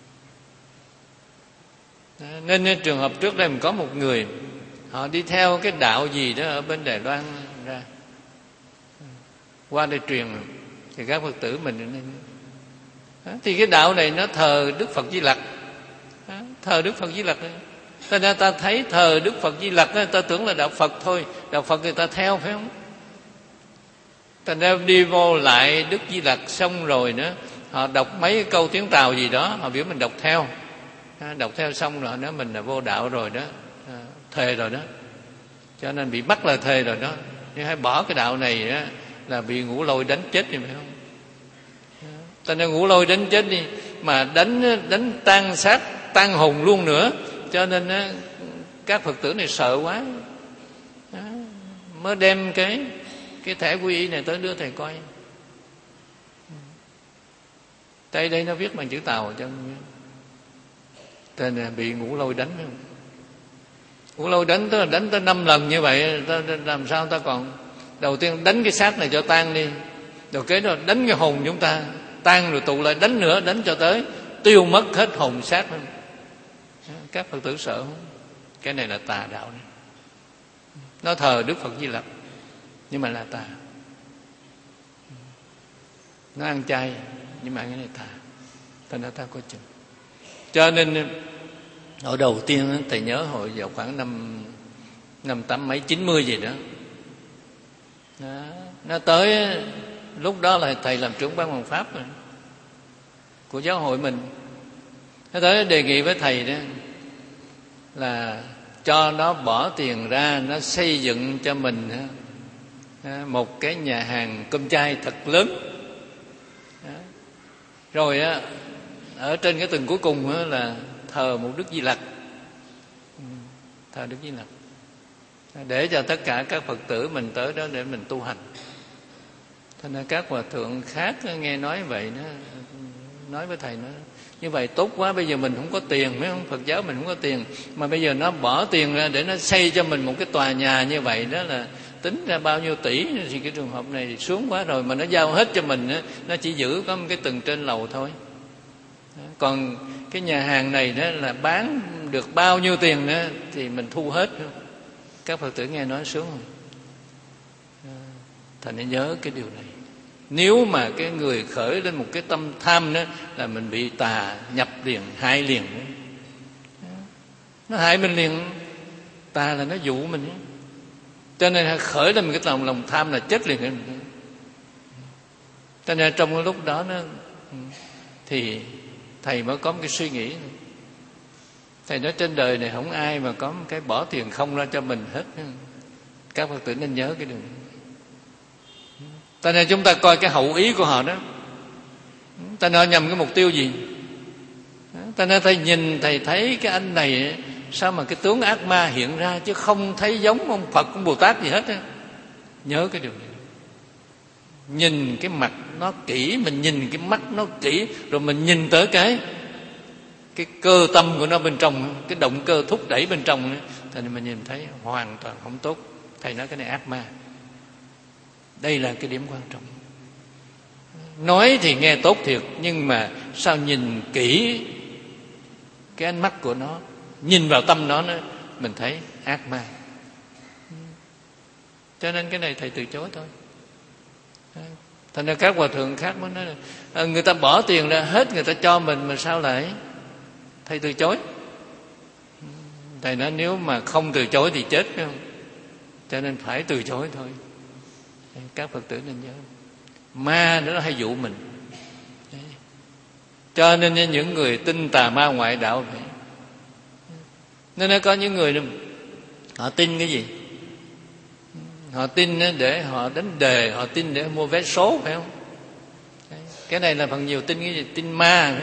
Nên, nên trường hợp trước đây mình có một người, họ đi theo cái đạo gì đó ở bên Đài Loan ra, qua đây truyền, thì các Phật tử mình thì cái đạo này nó thờ Đức Phật Di Lặc, thờ Đức Phật Di Lặc. Thành ra ta thấy thờ Đức Phật Di Lặc, ta tưởng là đạo Phật thôi, đạo Phật người ta theo, phải không? Thành ra đi vô lại Đức Di Lặc xong rồi nữa, họ đọc mấy câu tiếng Tàu gì đó, họ biểu mình đọc theo, đọc theo xong rồi đó mình là vô đạo rồi đó, thề rồi đó, cho nên bị bắt là thề rồi đó. Nhưng hãy bỏ cái đạo này đó, là bị Ngũ Lôi đánh chết đi, phải không? Thành ra Ngũ Lôi đánh chết đi, mà đánh đánh tan xác, tan hồn luôn nữa. Cho nên á, các Phật tử này sợ quá, đó, mới đem cái cái thẻ quy y này tới đưa thầy coi. Đây đây nó viết bằng chữ Tàu cho nên là bị Ngũ Lôi đánh. Ngũ Lôi đánh tới đánh tới năm lần như vậy, ta, làm sao ta còn. Đầu tiên đánh cái xác này cho tan đi, rồi kế đó đánh cái hồn chúng ta tan, rồi tụ lại đánh nữa, đánh cho tới tiêu mất hết hồn xác. Các Phật tử sợ không? Cái này là tà đạo này. Nó thờ Đức Phật Di Lặc nhưng mà là tà. Nó ăn chay nhưng mà cái này tà. Thành ra ta có chừng. Cho nên hồi đầu tiên thầy nhớ hồi vào khoảng năm năm tám mấy chín mươi gì đó, đó, nó tới lúc đó là thầy làm trưởng ban hoàng pháp rồi, của giáo hội mình. Nó tới đề nghị với thầy đó là cho nó bỏ tiền ra, nó xây dựng cho mình một cái nhà hàng cơm chay thật lớn. Đó. Rồi á, ở trên cái tầng cuối cùng á, là thờ một Đức Di Lặc, thờ Đức Di Lặc, để cho tất cả các Phật tử mình tới đó để mình tu hành. Thành ra các hòa thượng khác nghe nói vậy đó, nói với thầy, nói như vậy tốt quá, bây giờ mình không có tiền, mấy ông Phật giáo mình không có tiền, mà bây giờ nó bỏ tiền ra để nó xây cho mình một cái tòa nhà như vậy, đó là tính ra bao nhiêu tỷ, thì cái trường hợp này sướng quá rồi. Mà nó giao hết cho mình, nó chỉ giữ có một cái tầng trên lầu thôi. Còn cái nhà hàng này đó là bán được bao nhiêu tiền đó thì mình thu hết. Các Phật tử nghe nói sướng không? Thành nên nhớ cái điều này. Nếu mà cái người khởi lên một cái tâm tham đó là mình bị tà nhập liền, hại liền. Nó hại mình liền. Tà là nó dụ mình. Cho nên khởi lên một cái lòng lòng tham là chết liền. Cho nên trong cái lúc đó nó, thì thầy mới có một cái suy nghĩ. Thầy nói trên đời này không ai mà có một cái bỏ tiền không ra cho mình hết. Các Phật tử nên nhớ cái điều này. Cho nên chúng ta coi cái hậu ý của họ đó, ta nói nhằm cái mục tiêu gì. Cho nên thầy nhìn, thầy thấy cái anh này sao mà cái tướng ác ma hiện ra, chứ không thấy giống ông Phật, ông Bồ Tát gì hết á. Nhớ cái điều này. Nhìn cái mặt nó kỹ, mình nhìn cái mắt nó kỹ, rồi mình nhìn tới cái cái cơ tâm của nó bên trong, cái động cơ thúc đẩy bên trong, thì mình nhìn thấy hoàn toàn không tốt. Thầy nói cái này ác ma. Đây là cái điểm quan trọng. Nói thì nghe tốt thiệt, nhưng mà sao nhìn kỹ cái ánh mắt của nó, nhìn vào tâm nó, mình thấy ác ma. Cho nên cái này thầy từ chối thôi. Thành ra các hòa thượng khác mới nói là người ta bỏ tiền ra hết, người ta cho mình mà sao lại thầy từ chối. Thầy nói nếu mà không từ chối thì chết, phải không? Cho nên phải từ chối thôi. Các Phật tử nên nhớ, ma nó hay dụ mình. Cho nên những người tin tà ma ngoại đạo vậy. Nên nó có những người họ tin cái gì? Họ tin để họ đánh đề, họ tin để mua vé số, phải không? Cái này là phần nhiều tin cái gì? Tin ma.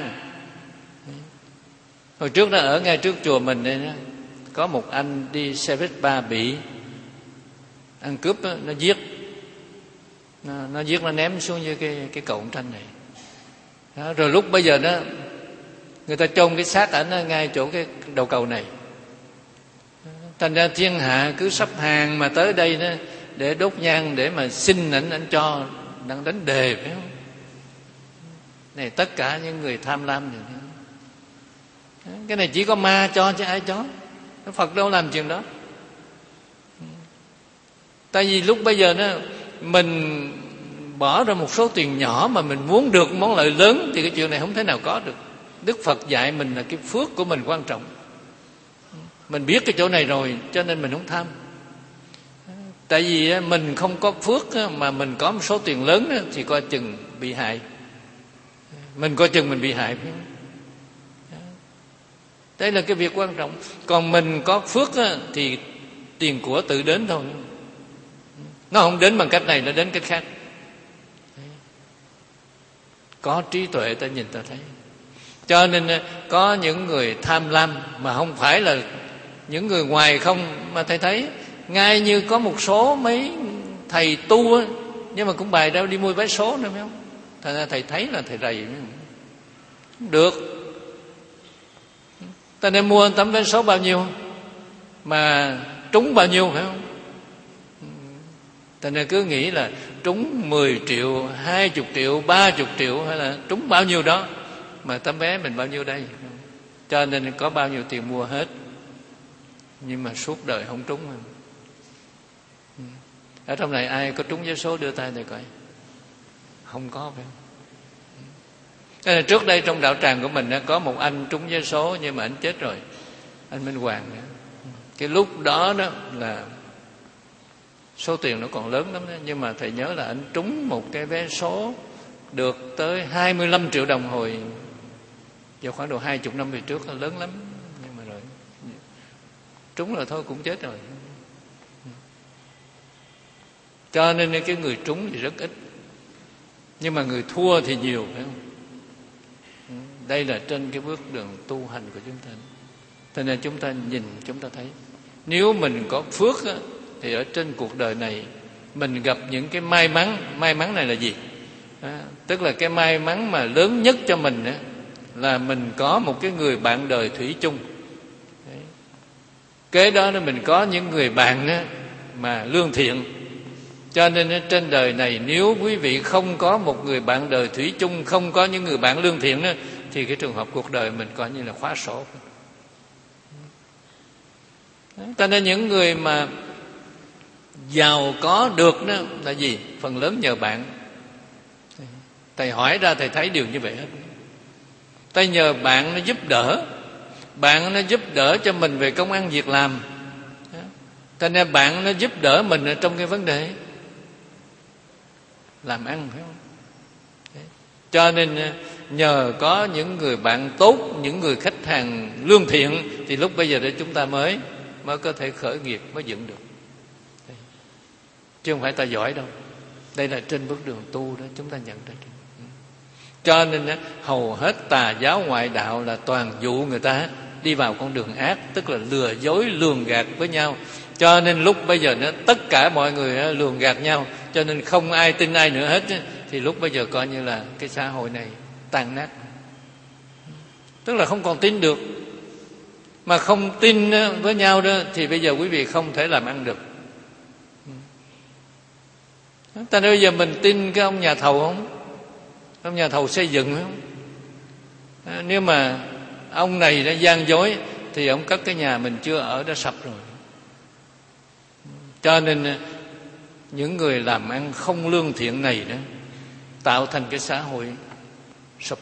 Hồi trước đó ở ngay trước chùa mình đây đó, có một anh đi xe Vespa bị ăn cướp đó, nó giết, nó, nó giết nó ném xuống dưới cái cái cầu tranh này. Đó, rồi lúc bây giờ đó người ta chôn cái xác ảnh ngay chỗ cái đầu cầu này. Thành ra thiên hạ cứ sắp hàng mà tới đây đó để đốt nhang, để mà xin ảnh ảnh cho, đang đánh đề, phải không? Này tất cả những người tham lam này. Cái này chỉ có ma cho chứ ai cho. Phật đâu làm chuyện đó. Tại vì lúc bây giờ đó mình bỏ ra một số tiền nhỏ mà mình muốn được món lợi lớn thì cái chuyện này không thể nào có được. Đức Phật dạy mình là cái phước của mình quan trọng. Mình biết cái chỗ này rồi cho nên mình không tham. Tại vì mình không có phước mà mình có một số tiền lớn thì coi chừng bị hại. Mình coi chừng mình bị hại. Đây là cái việc quan trọng. Còn mình có phước thì tiền của tự đến thôi. Nó không đến bằng cách này, nó đến cách khác. Có trí tuệ ta nhìn ta thấy. Cho nên có những người tham lam mà không phải là những người ngoài không, mà thầy thấy ngay như có một số mấy thầy tu á, nhưng mà cũng bài ra đi mua vé số nữa, phải không? Thành ra thầy thấy là thầy rầy được. Ta nên mua tấm vé số bao nhiêu mà trúng bao nhiêu, phải không? Ta nên cứ nghĩ là trúng mười triệu, hai mươi triệu, ba mươi triệu, hay là trúng bao nhiêu đó, mà tấm vé mình bao nhiêu đây. Cho nên có bao nhiêu tiền mua hết, nhưng mà suốt đời không trúng. Ở trong này ai có trúng vé số đưa tay này coi. Không có, phải không? Thế là trước đây trong đạo tràng của mình có một anh trúng vé số, nhưng mà anh chết rồi, anh Minh Hoàng. Cái lúc đó đó là số tiền nó còn lớn lắm đó. Nhưng mà thầy nhớ là anh trúng một cái vé số được tới hai mươi lăm triệu đồng hồi vào khoảng độ hai mươi năm về trước, là lớn lắm. Nhưng mà rồi trúng rồi thôi, cũng chết rồi. Cho nên cái người trúng thì rất ít, nhưng mà người thua thì nhiều, phải không? Đây là trên cái bước đường tu hành của chúng ta. Cho nên chúng ta nhìn, chúng ta thấy, nếu mình có phước á, thì ở trên cuộc đời này mình gặp những cái may mắn. May mắn này là gì? À, tức là cái may mắn mà lớn nhất cho mình á, là mình có một cái người bạn đời thủy chung. Đấy. Kế đó là mình có những người bạn á, mà lương thiện. Cho nên trên đời này nếu quý vị không có một người bạn đời thủy chung, không có những người bạn lương thiện á, thì cái trường hợp cuộc đời mình coi như là khóa sổ. Cho nên những người mà giàu có được đó là gì? Phần lớn nhờ bạn. Thầy hỏi ra thầy thấy điều như vậy hết. Thầy nhờ bạn nó giúp đỡ. Bạn nó giúp đỡ cho mình về công ăn việc làm. Cho nên bạn nó giúp đỡ mình ở trong cái vấn đề làm ăn, phải không? Đấy. Cho nên nhờ có những người bạn tốt, những người khách hàng lương thiện, thì lúc bây giờ để chúng ta mới mới có thể khởi nghiệp, mới dựng được. Đấy. Chứ không phải ta giỏi đâu. Đây là trên bước đường tu đó, chúng ta nhận ra. Cho nên hầu hết tà giáo ngoại đạo là toàn dụ người ta đi vào con đường ác, tức là lừa dối, lường gạt với nhau. Cho nên lúc bây giờ nó tất cả mọi người lường gạt nhau, cho nên không ai tin ai nữa hết. Thì lúc bây giờ coi như là cái xã hội này tan nát, tức là không còn tin được. Mà không tin với nhau đó thì bây giờ quý vị không thể làm ăn được. Ta nói bây giờ mình tin cái ông nhà thầu không? Ông nhà thầu xây dựng không? À, nếu mà ông này đã gian dối thì ông cất cái nhà mình chưa ở đã sập rồi. Cho nên những người làm ăn không lương thiện này đó tạo thành cái xã hội sụp.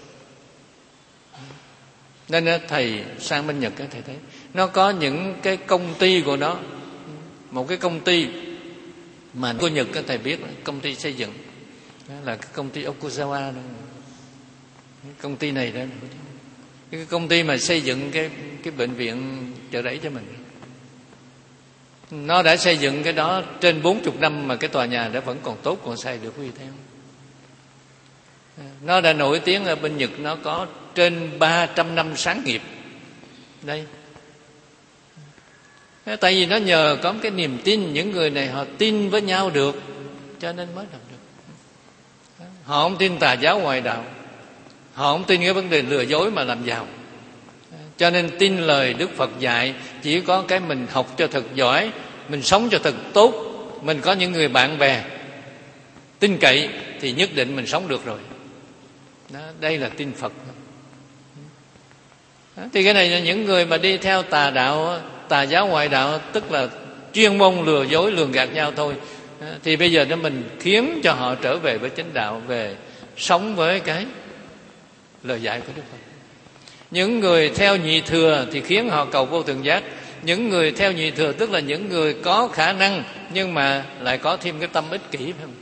Nên thầy sang bên Nhật thầy thấy nó có những cái công ty của nó. Một cái công ty mà của Nhật thầy biết, công ty xây dựng là cái công ty Okuzawa đó. Công ty này đó, cái công ty mà xây dựng cái cái bệnh viện Chợ Rẫy cho mình, nó đã xây dựng cái đó trên bốn mươi năm mà cái tòa nhà đó vẫn còn tốt, còn xài được, quý vị thấy không? Nó đã nổi tiếng ở bên Nhật, nó có trên ba trăm năm sáng nghiệp đây. Tại vì nó nhờ có cái niềm tin, những người này họ tin với nhau được, cho nên mới làm được. Họ không tin tà giáo ngoại đạo, họ không tin cái vấn đề lừa dối mà làm giàu. Cho nên tin lời Đức Phật dạy, chỉ có cái mình học cho thật giỏi, mình sống cho thật tốt, mình có những người bạn bè tin cậy thì nhất định mình sống được rồi. Đó, đây là tin Phật. Đó, thì cái này là những người mà đi theo tà đạo, tà giáo ngoại đạo, tức là chuyên môn lừa dối, lường gạt nhau thôi. Đó, thì bây giờ đó mình khiến cho họ trở về với chánh đạo, về sống với cái lời dạy của Đức Phật. Những người theo nhị thừa thì khiến họ cầu vô thượng giác. Những người theo nhị thừa tức là những người có khả năng nhưng mà lại có thêm cái tâm ích kỷ, phải không?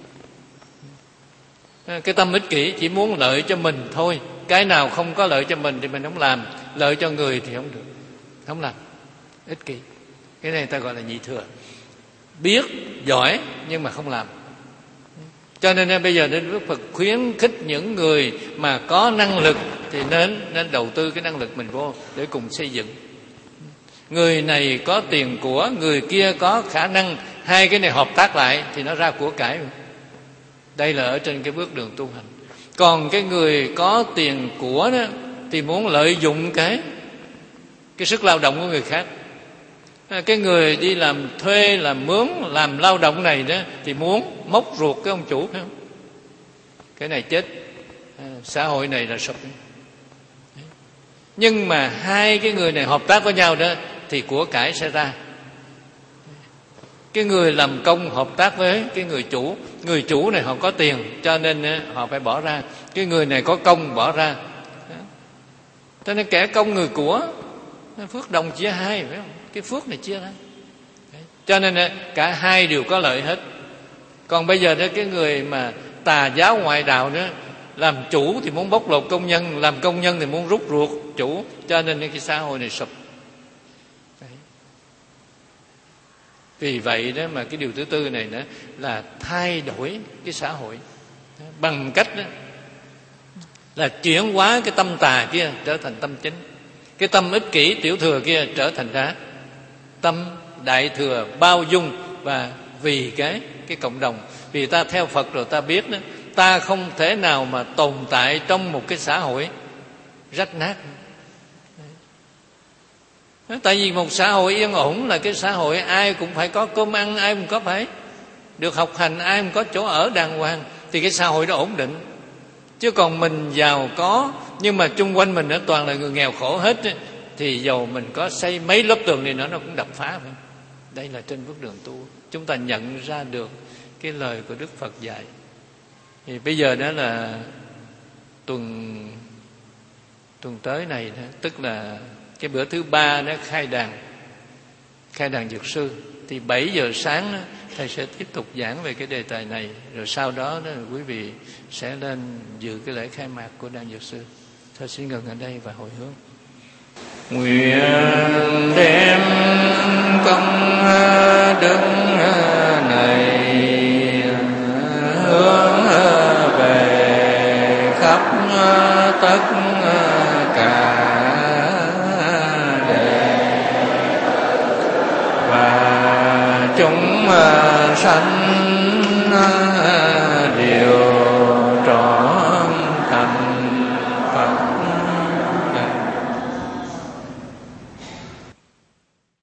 Cái tâm ích kỷ chỉ muốn lợi cho mình thôi. Cái nào không có lợi cho mình thì mình không làm, lợi cho người thì không được, không làm. Ích kỷ, cái này ta gọi là nhị thừa. Biết giỏi nhưng mà không làm. Cho nên bây giờ Đức Phật khuyến khích những người mà có năng lực thì nên nên đầu tư cái năng lực mình vô để cùng xây dựng. Người này có tiền của, người kia có khả năng, hai cái này hợp tác lại thì nó ra của cải. Đây là ở trên cái bước đường tu hành. Còn cái người có tiền của đó thì muốn lợi dụng cái cái sức lao động của người khác. Cái người đi làm thuê, làm mướn, làm lao động này đó thì muốn móc ruột cái ông chủ, phải không? Cái này chết, xã hội này là sụp. Nhưng mà hai cái người này hợp tác với nhau đó thì của cải sẽ ra. Cái người làm công hợp tác với cái người chủ, người chủ này họ có tiền cho nên họ phải bỏ ra. Cái người này có công bỏ ra. Cho nên kẻ công người của, phước đồng chia hai, phải không? Cái phước này chia ra. Cho nên cả hai đều có lợi hết. Còn bây giờ đó cái người mà tà giáo ngoại đạo đó, làm chủ thì muốn bóc lột công nhân, làm công nhân thì muốn rút ruột chủ, cho nên cái xã hội này sụp. Đấy. Vì vậy đó mà cái điều thứ tư này đó là thay đổi cái xã hội bằng cách đó là chuyển hóa cái tâm tà kia trở thành tâm chính, cái tâm ích kỷ tiểu thừa kia trở thành ra tâm đại thừa, bao dung và vì cái cái cộng đồng. Vì ta theo Phật rồi ta biết đó, ta không thể nào mà tồn tại trong một cái xã hội rách nát. Tại vì một xã hội yên ổn là cái xã hội ai cũng phải có cơm ăn, ai cũng có phải được học hành, ai cũng có chỗ ở đàng hoàng, thì cái xã hội đó ổn định. Chứ còn mình giàu có nhưng mà chung quanh mình nó toàn là người nghèo khổ hết, thì dầu mình có xây mấy lớp tường thì nó nó cũng đập phá. Phải? Đây là trên bước đường tu chúng ta nhận ra được cái lời của Đức Phật dạy. Thì bây giờ đó là tuần tuần tới này đó, tức là cái bữa thứ ba đó khai đàn khai đàn dược sư, thì bảy giờ sáng đó, thầy sẽ tiếp tục giảng về cái đề tài này, rồi sau đó, đó quý vị sẽ lên dự cái lễ khai mạc của đàn dược sư. Thôi xin ngừng ở đây và hồi hướng. Nguyện đem công đức này hướng về khắp tất cả đề và chúng sanh